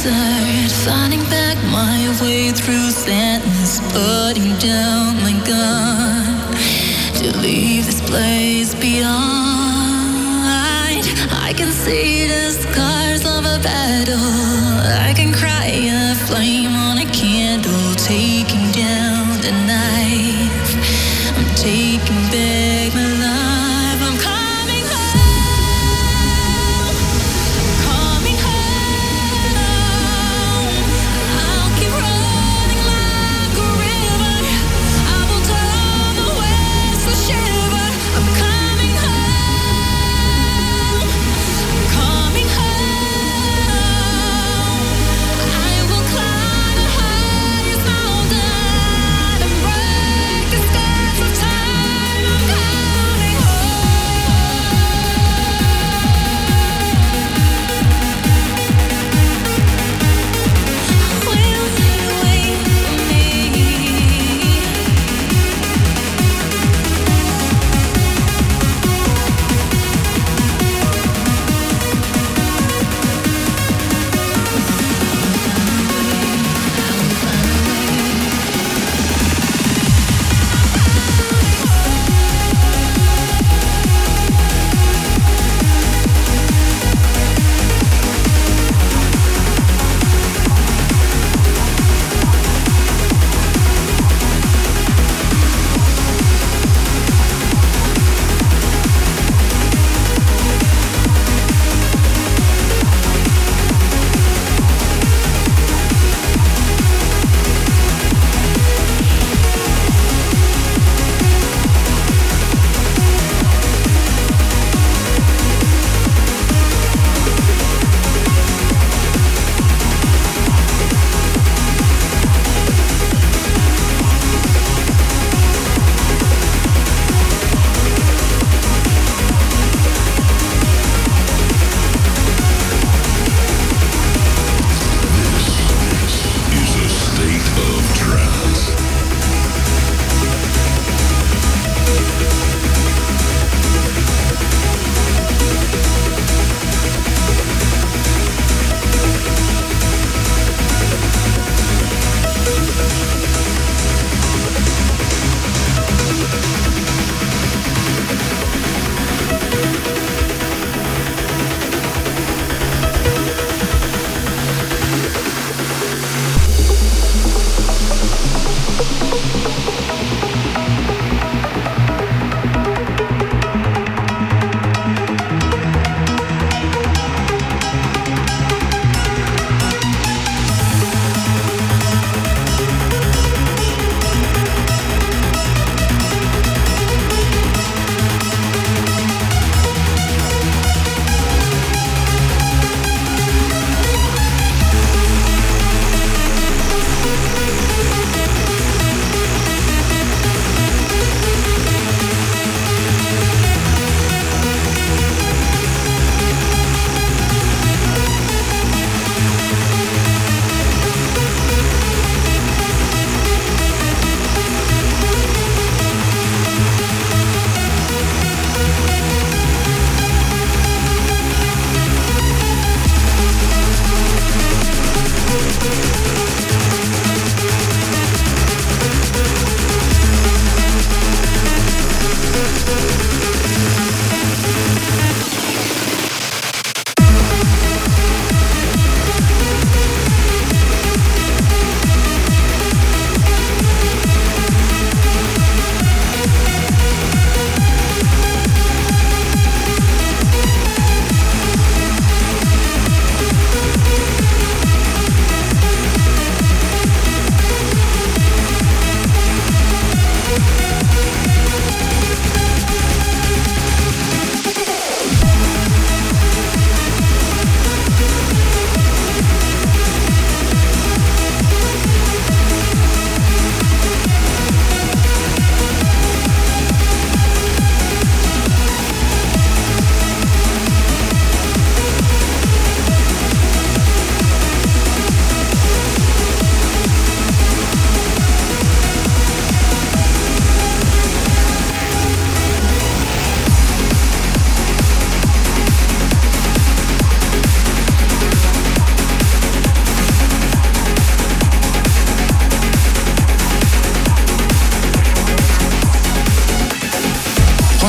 desert, finding back my way through sadness, putting down my gun to leave this place behind. I can see the scars of a battle. I can cry a flame on a candle, taking down the knife. I'm taking back my life. I'm coming home. Coming home. I'll keep running like a river. I will turn the waves to shiver. I'm coming home. Coming home. I will climb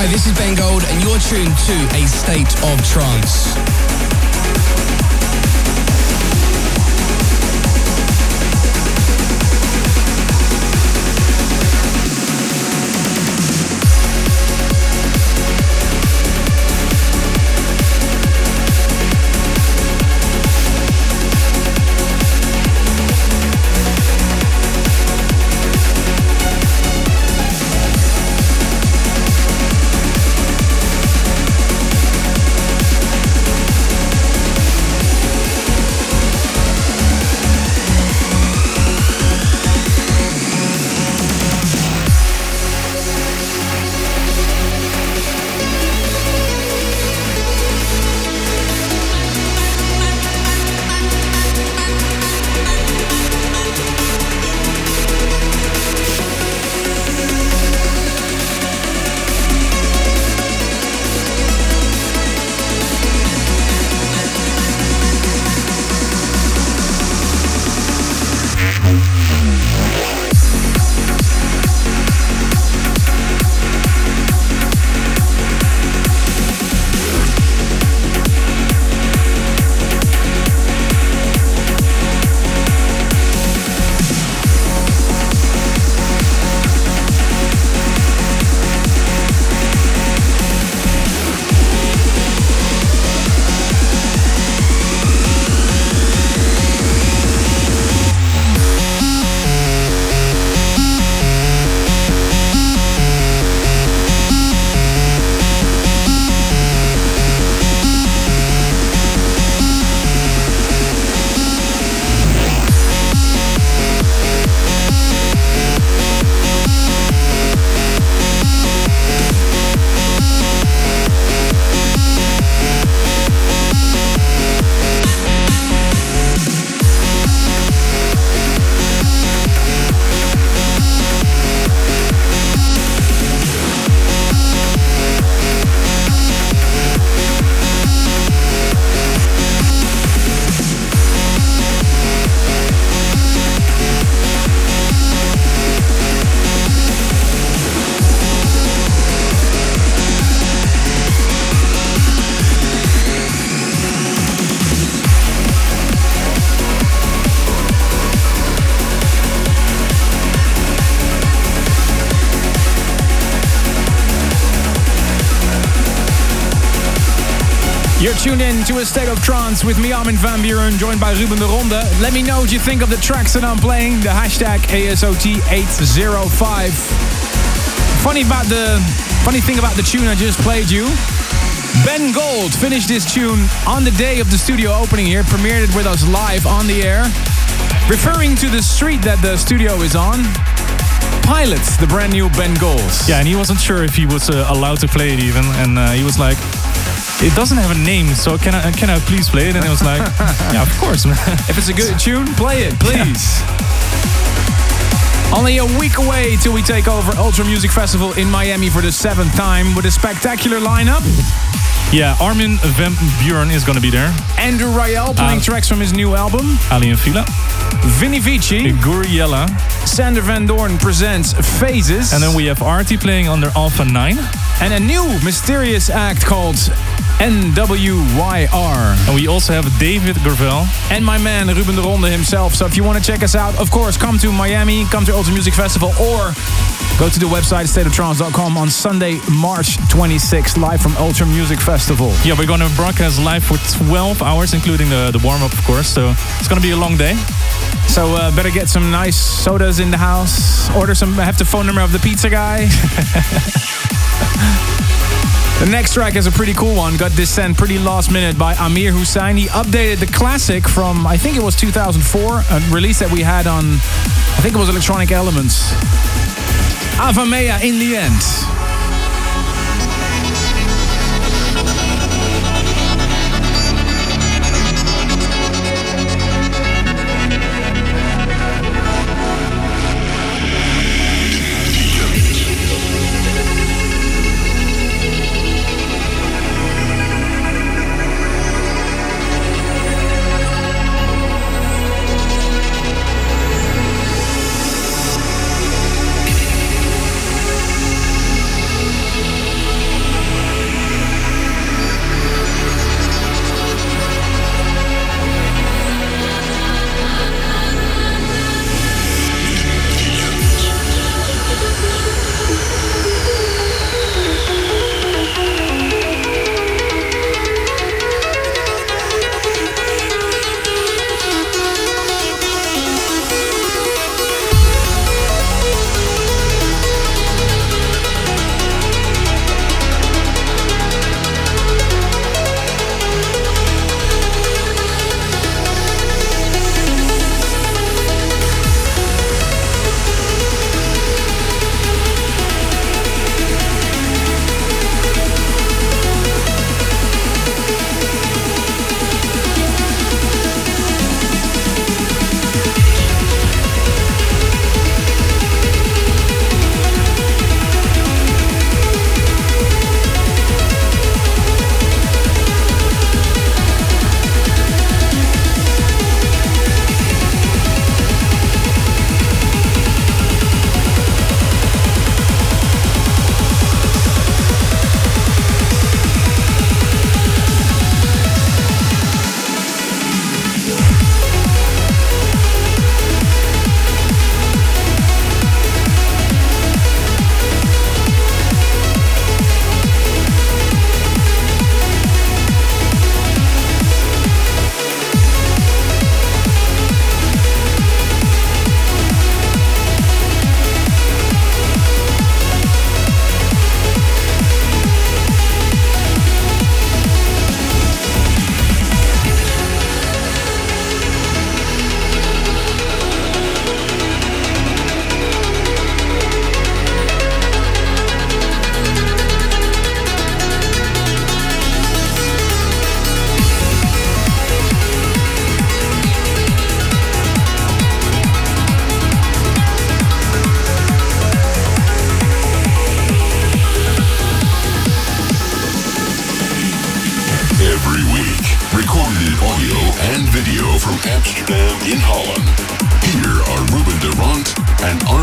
Hi, this is Ben Gold, and you're tuned to A State of Trance. You're tuned in to A State of Trance with me, Armin van Buuren, joined by Ruben de Ronde. Let me know what you think of the tracks that I'm playing. The hashtag ASOT805. Funny thing about the tune I just played you. Ben Gold finished this tune on the day of the studio opening here, premiered it with us live on the air. Referring to the street that the studio is on, Pilots, the brand new Ben Gold. Yeah, and he wasn't sure if he was allowed to play it even, and he was like, it doesn't have a name, so can I please play it? And I was like, yeah, of course, man. If it's a good tune, play it, please. Yeah. Only a week away till we take over Ultra Music Festival in Miami for the 7th time with a spectacular lineup. Yeah, Armin van Buuren is going to be there. Andrew Rayel playing tracks from his new album. Aly & Fila. Vinny Vici. Guriella. Sander Van Doorn presents Phases. And then we have Artie playing under Alpha 9. And a new mysterious act called NWYR. And we also have David Gravel. And my man Ruben de Ronde himself. So if you want to check us out, of course, come to Miami, come to Ultra Music Festival, or go to the website stateoftrance.com on Sunday, March 26th, live from Ultra Music Festival. Yeah, we're going to broadcast live for 12 hours, including the warm-up, of course. So it's going to be a long day. So better get some nice sodas in the house. Order some, have the phone number of the pizza guy. The next track is a pretty cool one. Got this sent pretty last minute by Amir Hussain. He updated the classic from, I think it was 2004, a release that we had on, I think it was Electronic Elements. Ava Mea in the end.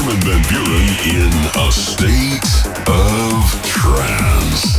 Armin van Buuren in A State of Trance.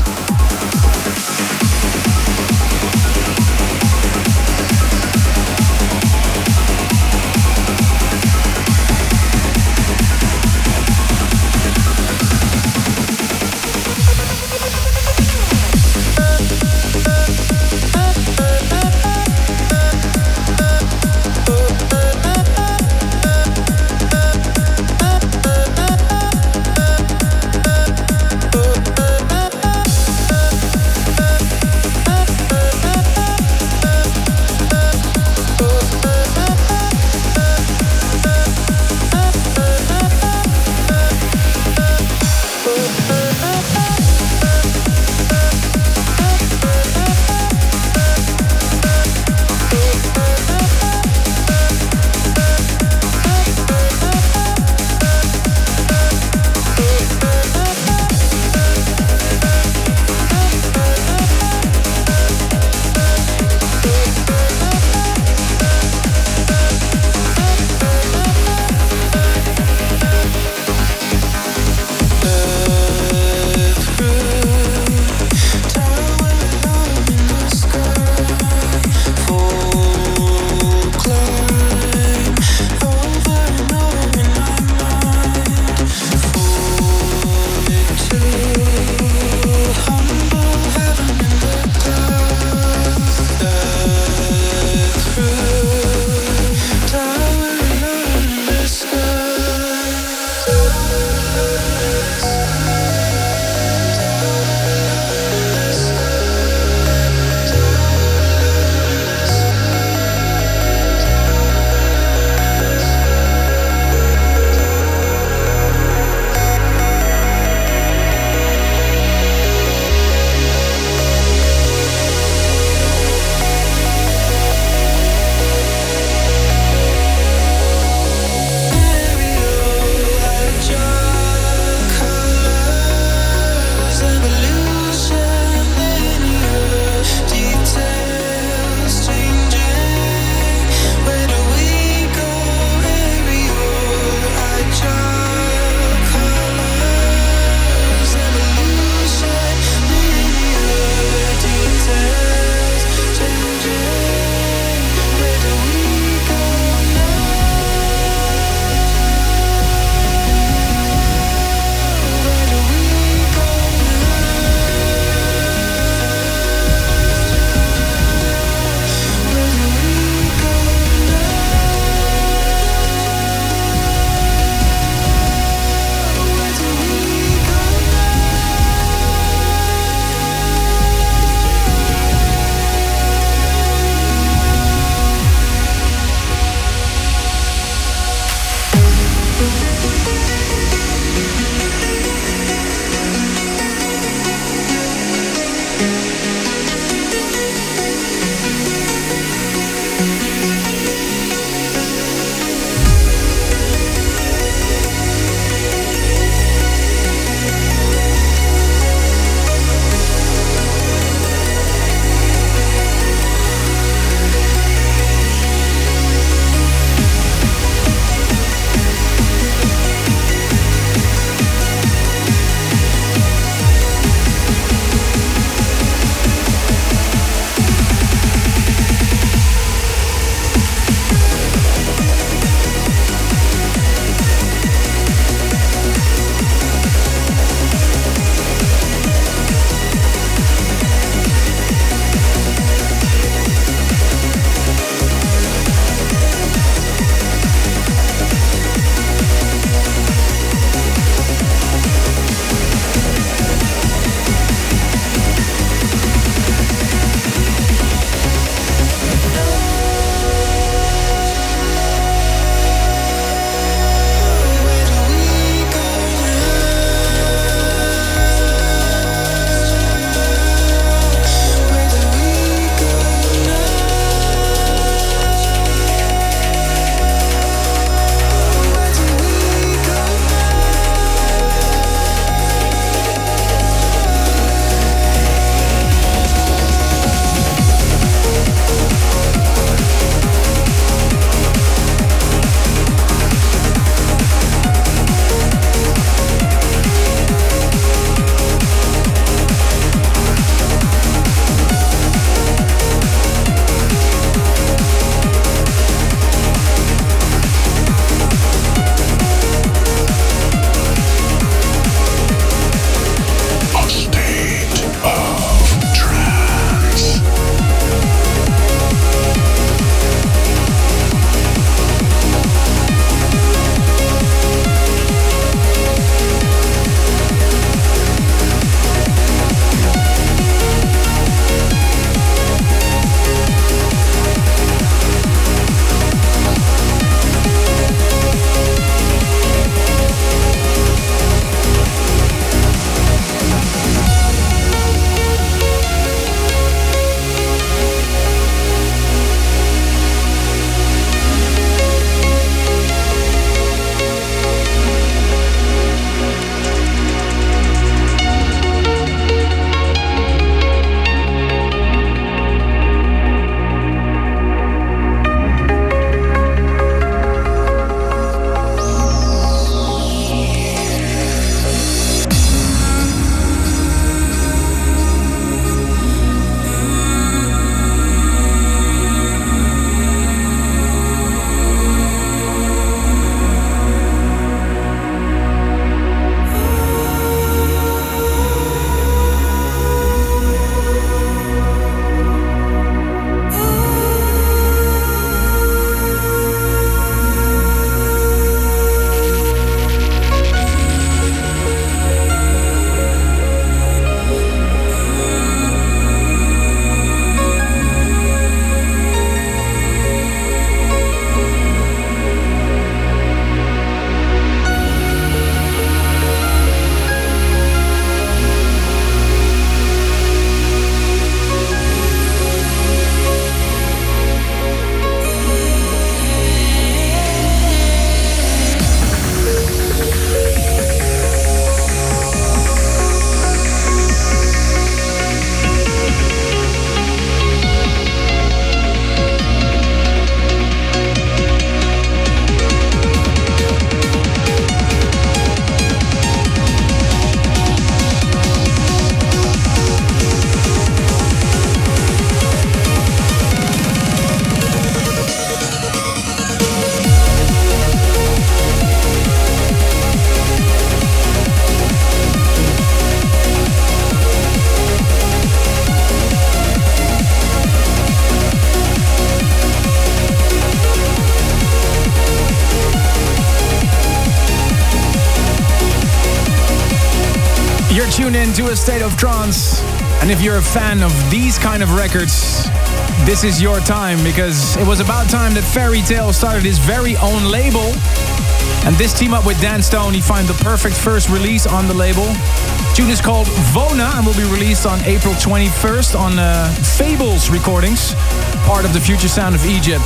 tuned in to A State of Trance. And if you're a fan of these kind of records, this is your time, because it was about time that Fairy Tale started his very own label. And this team up with Dan Stone, he found the perfect first release on the label. The tune is called Vona and will be released on April 21st on Fables Recordings, part of the Future Sound of Egypt.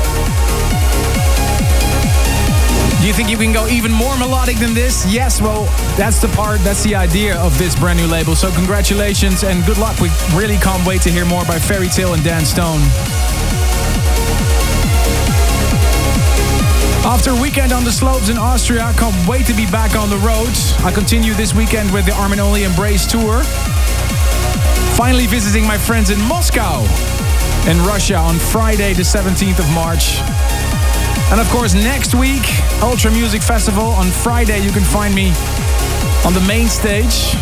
Do you think you can go even more melodic than this? Yes, well, that's the idea of this brand new label. So congratulations and good luck. We really can't wait to hear more by Fairy Tale and Dan Stone. After a weekend on the slopes in Austria, I can't wait to be back on the road. I continue this weekend with the Armin Only Embrace tour. Finally visiting my friends in Moscow, in Russia, on Friday the 17th of March. And of course, next week, Ultra Music Festival. On Friday, you can find me on the main stage.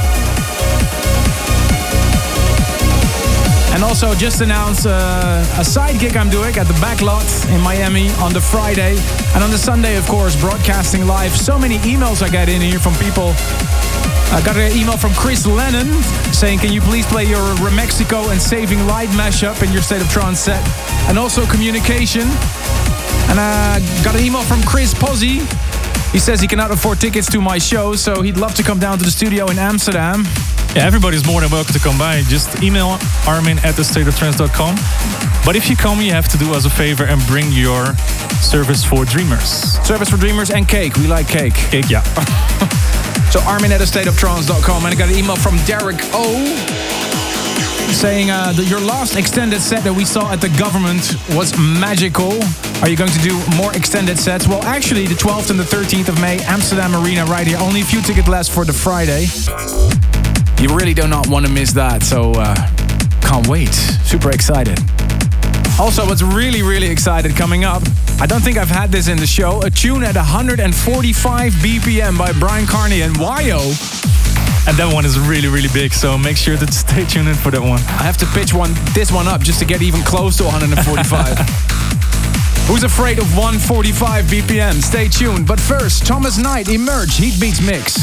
And also just announced a side gig I'm doing at the Backlot in Miami on the Friday. And on the Sunday, of course, broadcasting live. So many emails I get in here from people. I got an email from Chris Lennon saying, can you please play your Remexico and Saving Light mashup in your State of Trance set? And also communication. And I got an email from Chris Pozzi. He says he cannot afford tickets to my show, so he'd love to come down to the studio in Amsterdam. Yeah, everybody's more than welcome to come by. Just email armin@thestateoftrance.com. But if you come, you have to do us a favor and bring your Service for Dreamers. Service for Dreamers and cake. We like cake. Cake, yeah. So armin@thestateoftrance.com. And I got an email from Derek O. saying that your last extended set that we saw at the Government was magical. Are you going to do more extended sets? Well, actually, the 12th and the 13th of May, Amsterdam Arena right here. Only a few tickets left for the Friday. You really do not want to miss that, so can't wait. Super excited. Also, what's really, really excited coming up, I don't think I've had this in the show, a tune at 145 BPM by Brian Carney and Wyo. And that one is really, really big, so make sure to stay tuned in for that one. I have to pitch this one up just to get even close to 145. Who's afraid of 145 BPM? Stay tuned. But first, Thomas Knight, Emerge, Heat Beats Mix.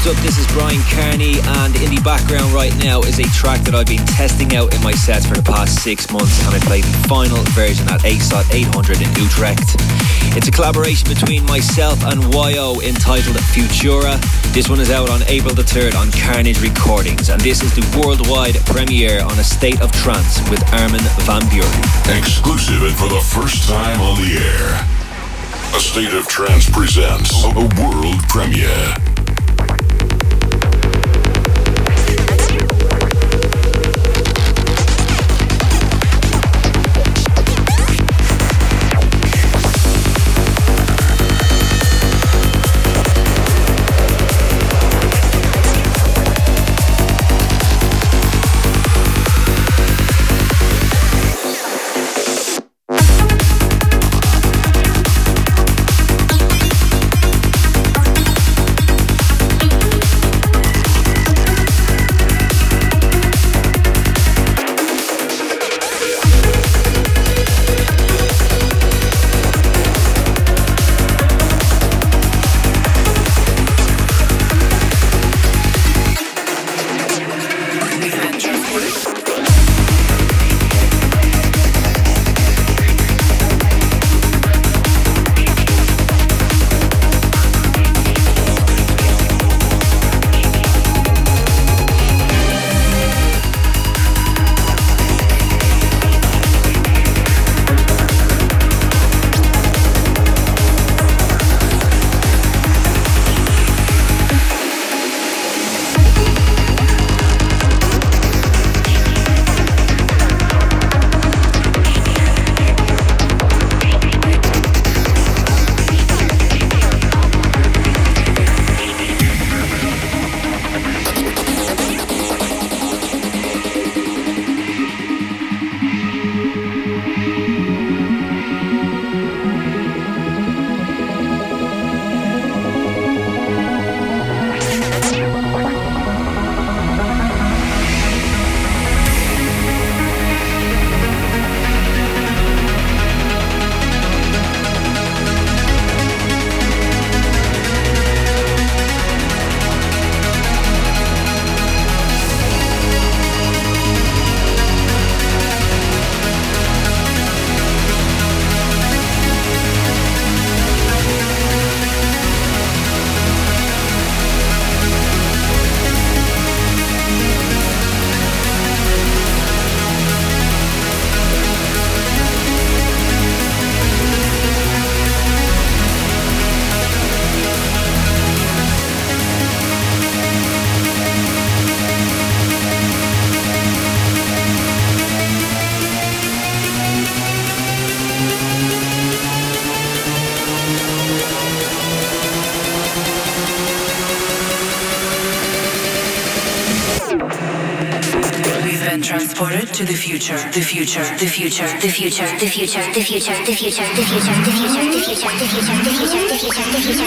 Next up, this is Brian Carney, and in the background right now is a track that I've been testing out in my sets for the past 6 months, and I played the final version at ASOT 800 in Utrecht. It's a collaboration between myself and YO entitled Futura. This one is out on April the 3rd on Carnage Recordings, and this is the worldwide premiere on A State of Trance with Armin van Buuren. Exclusive and for the first time on the air. A State of Trance presents a world premiere. Transported to the future, the future, the future, the future, the future, the future, the future, the future, the future, the future, the future, the future, the future, the future, the future,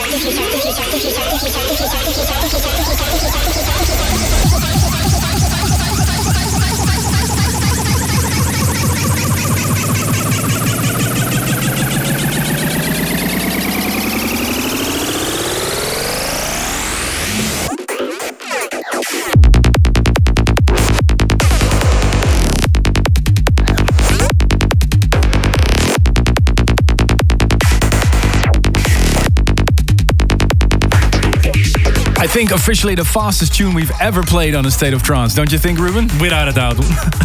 I think officially the fastest tune we've ever played on A State of Trance, don't you think, Ruben? Without a doubt.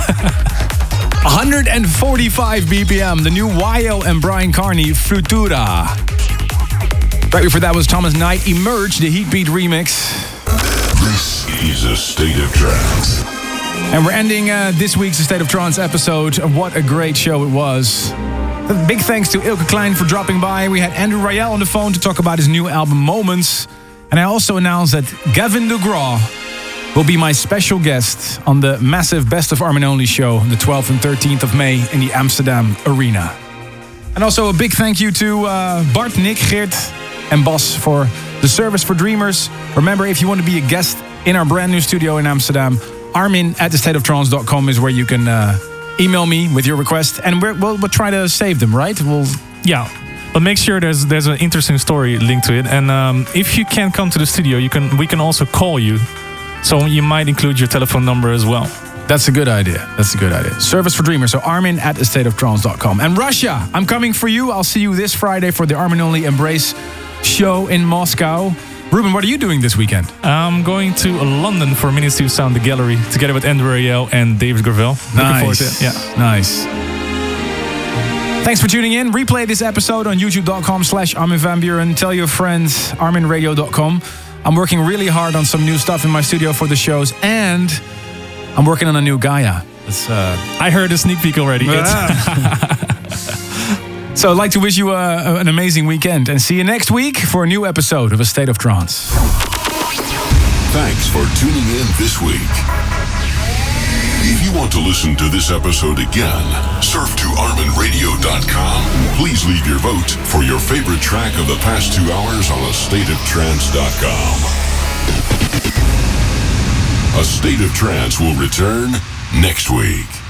145 BPM, the new YO and Brian Carney, Futura. Right before that was Thomas Knight, Emerge, the Heatbeat remix. This is A State of Trance. And we're ending this week's A State of Trance episode. What a great show it was. Big thanks to Ilke Klein for dropping by. We had Andrew Rayel on the phone to talk about his new album, Moments. And I also announced that Gavin DeGraw will be my special guest on the massive Best of Armin Only show, the 12th and 13th of May in the Amsterdam Arena. And also a big thank you to Bart, Nick, Geert and Bas for the service for Dreamers. Remember, if you want to be a guest in our brand new studio in Amsterdam, armin@thestateoftrance.com is where you can email me with your request. And we'll try to save them, right? Yeah. But make sure there's an interesting story linked to it. And if you can't come to the studio, we can also call you. So you might include your telephone number as well. That's a good idea. Service for Dreamers. So Armin at astateoftrance.com. And Russia, I'm coming for you. I'll see you this Friday for the Armin Only Embrace show in Moscow. Ruben, what are you doing this weekend? I'm going to London for Minutes to Sound the Gallery together with Andrew Ariel and David Gravel. Looking forward to it. Yeah. Nice. Thanks for tuning in. Replay this episode on youtube.com/Armin van Buuren. Tell your friends, arminradio.com. I'm working really hard on some new stuff in my studio for the shows, and I'm working on a new Gaia. I heard a sneak peek already. So I'd like to wish you an amazing weekend and see you next week for a new episode of A State of Trance. Thanks for tuning in this week. If you want to listen to this episode again, surf to arminradio.com. Please leave your vote for your favorite track of the past 2 hours on astateoftrance.com. A State of Trance will return next week.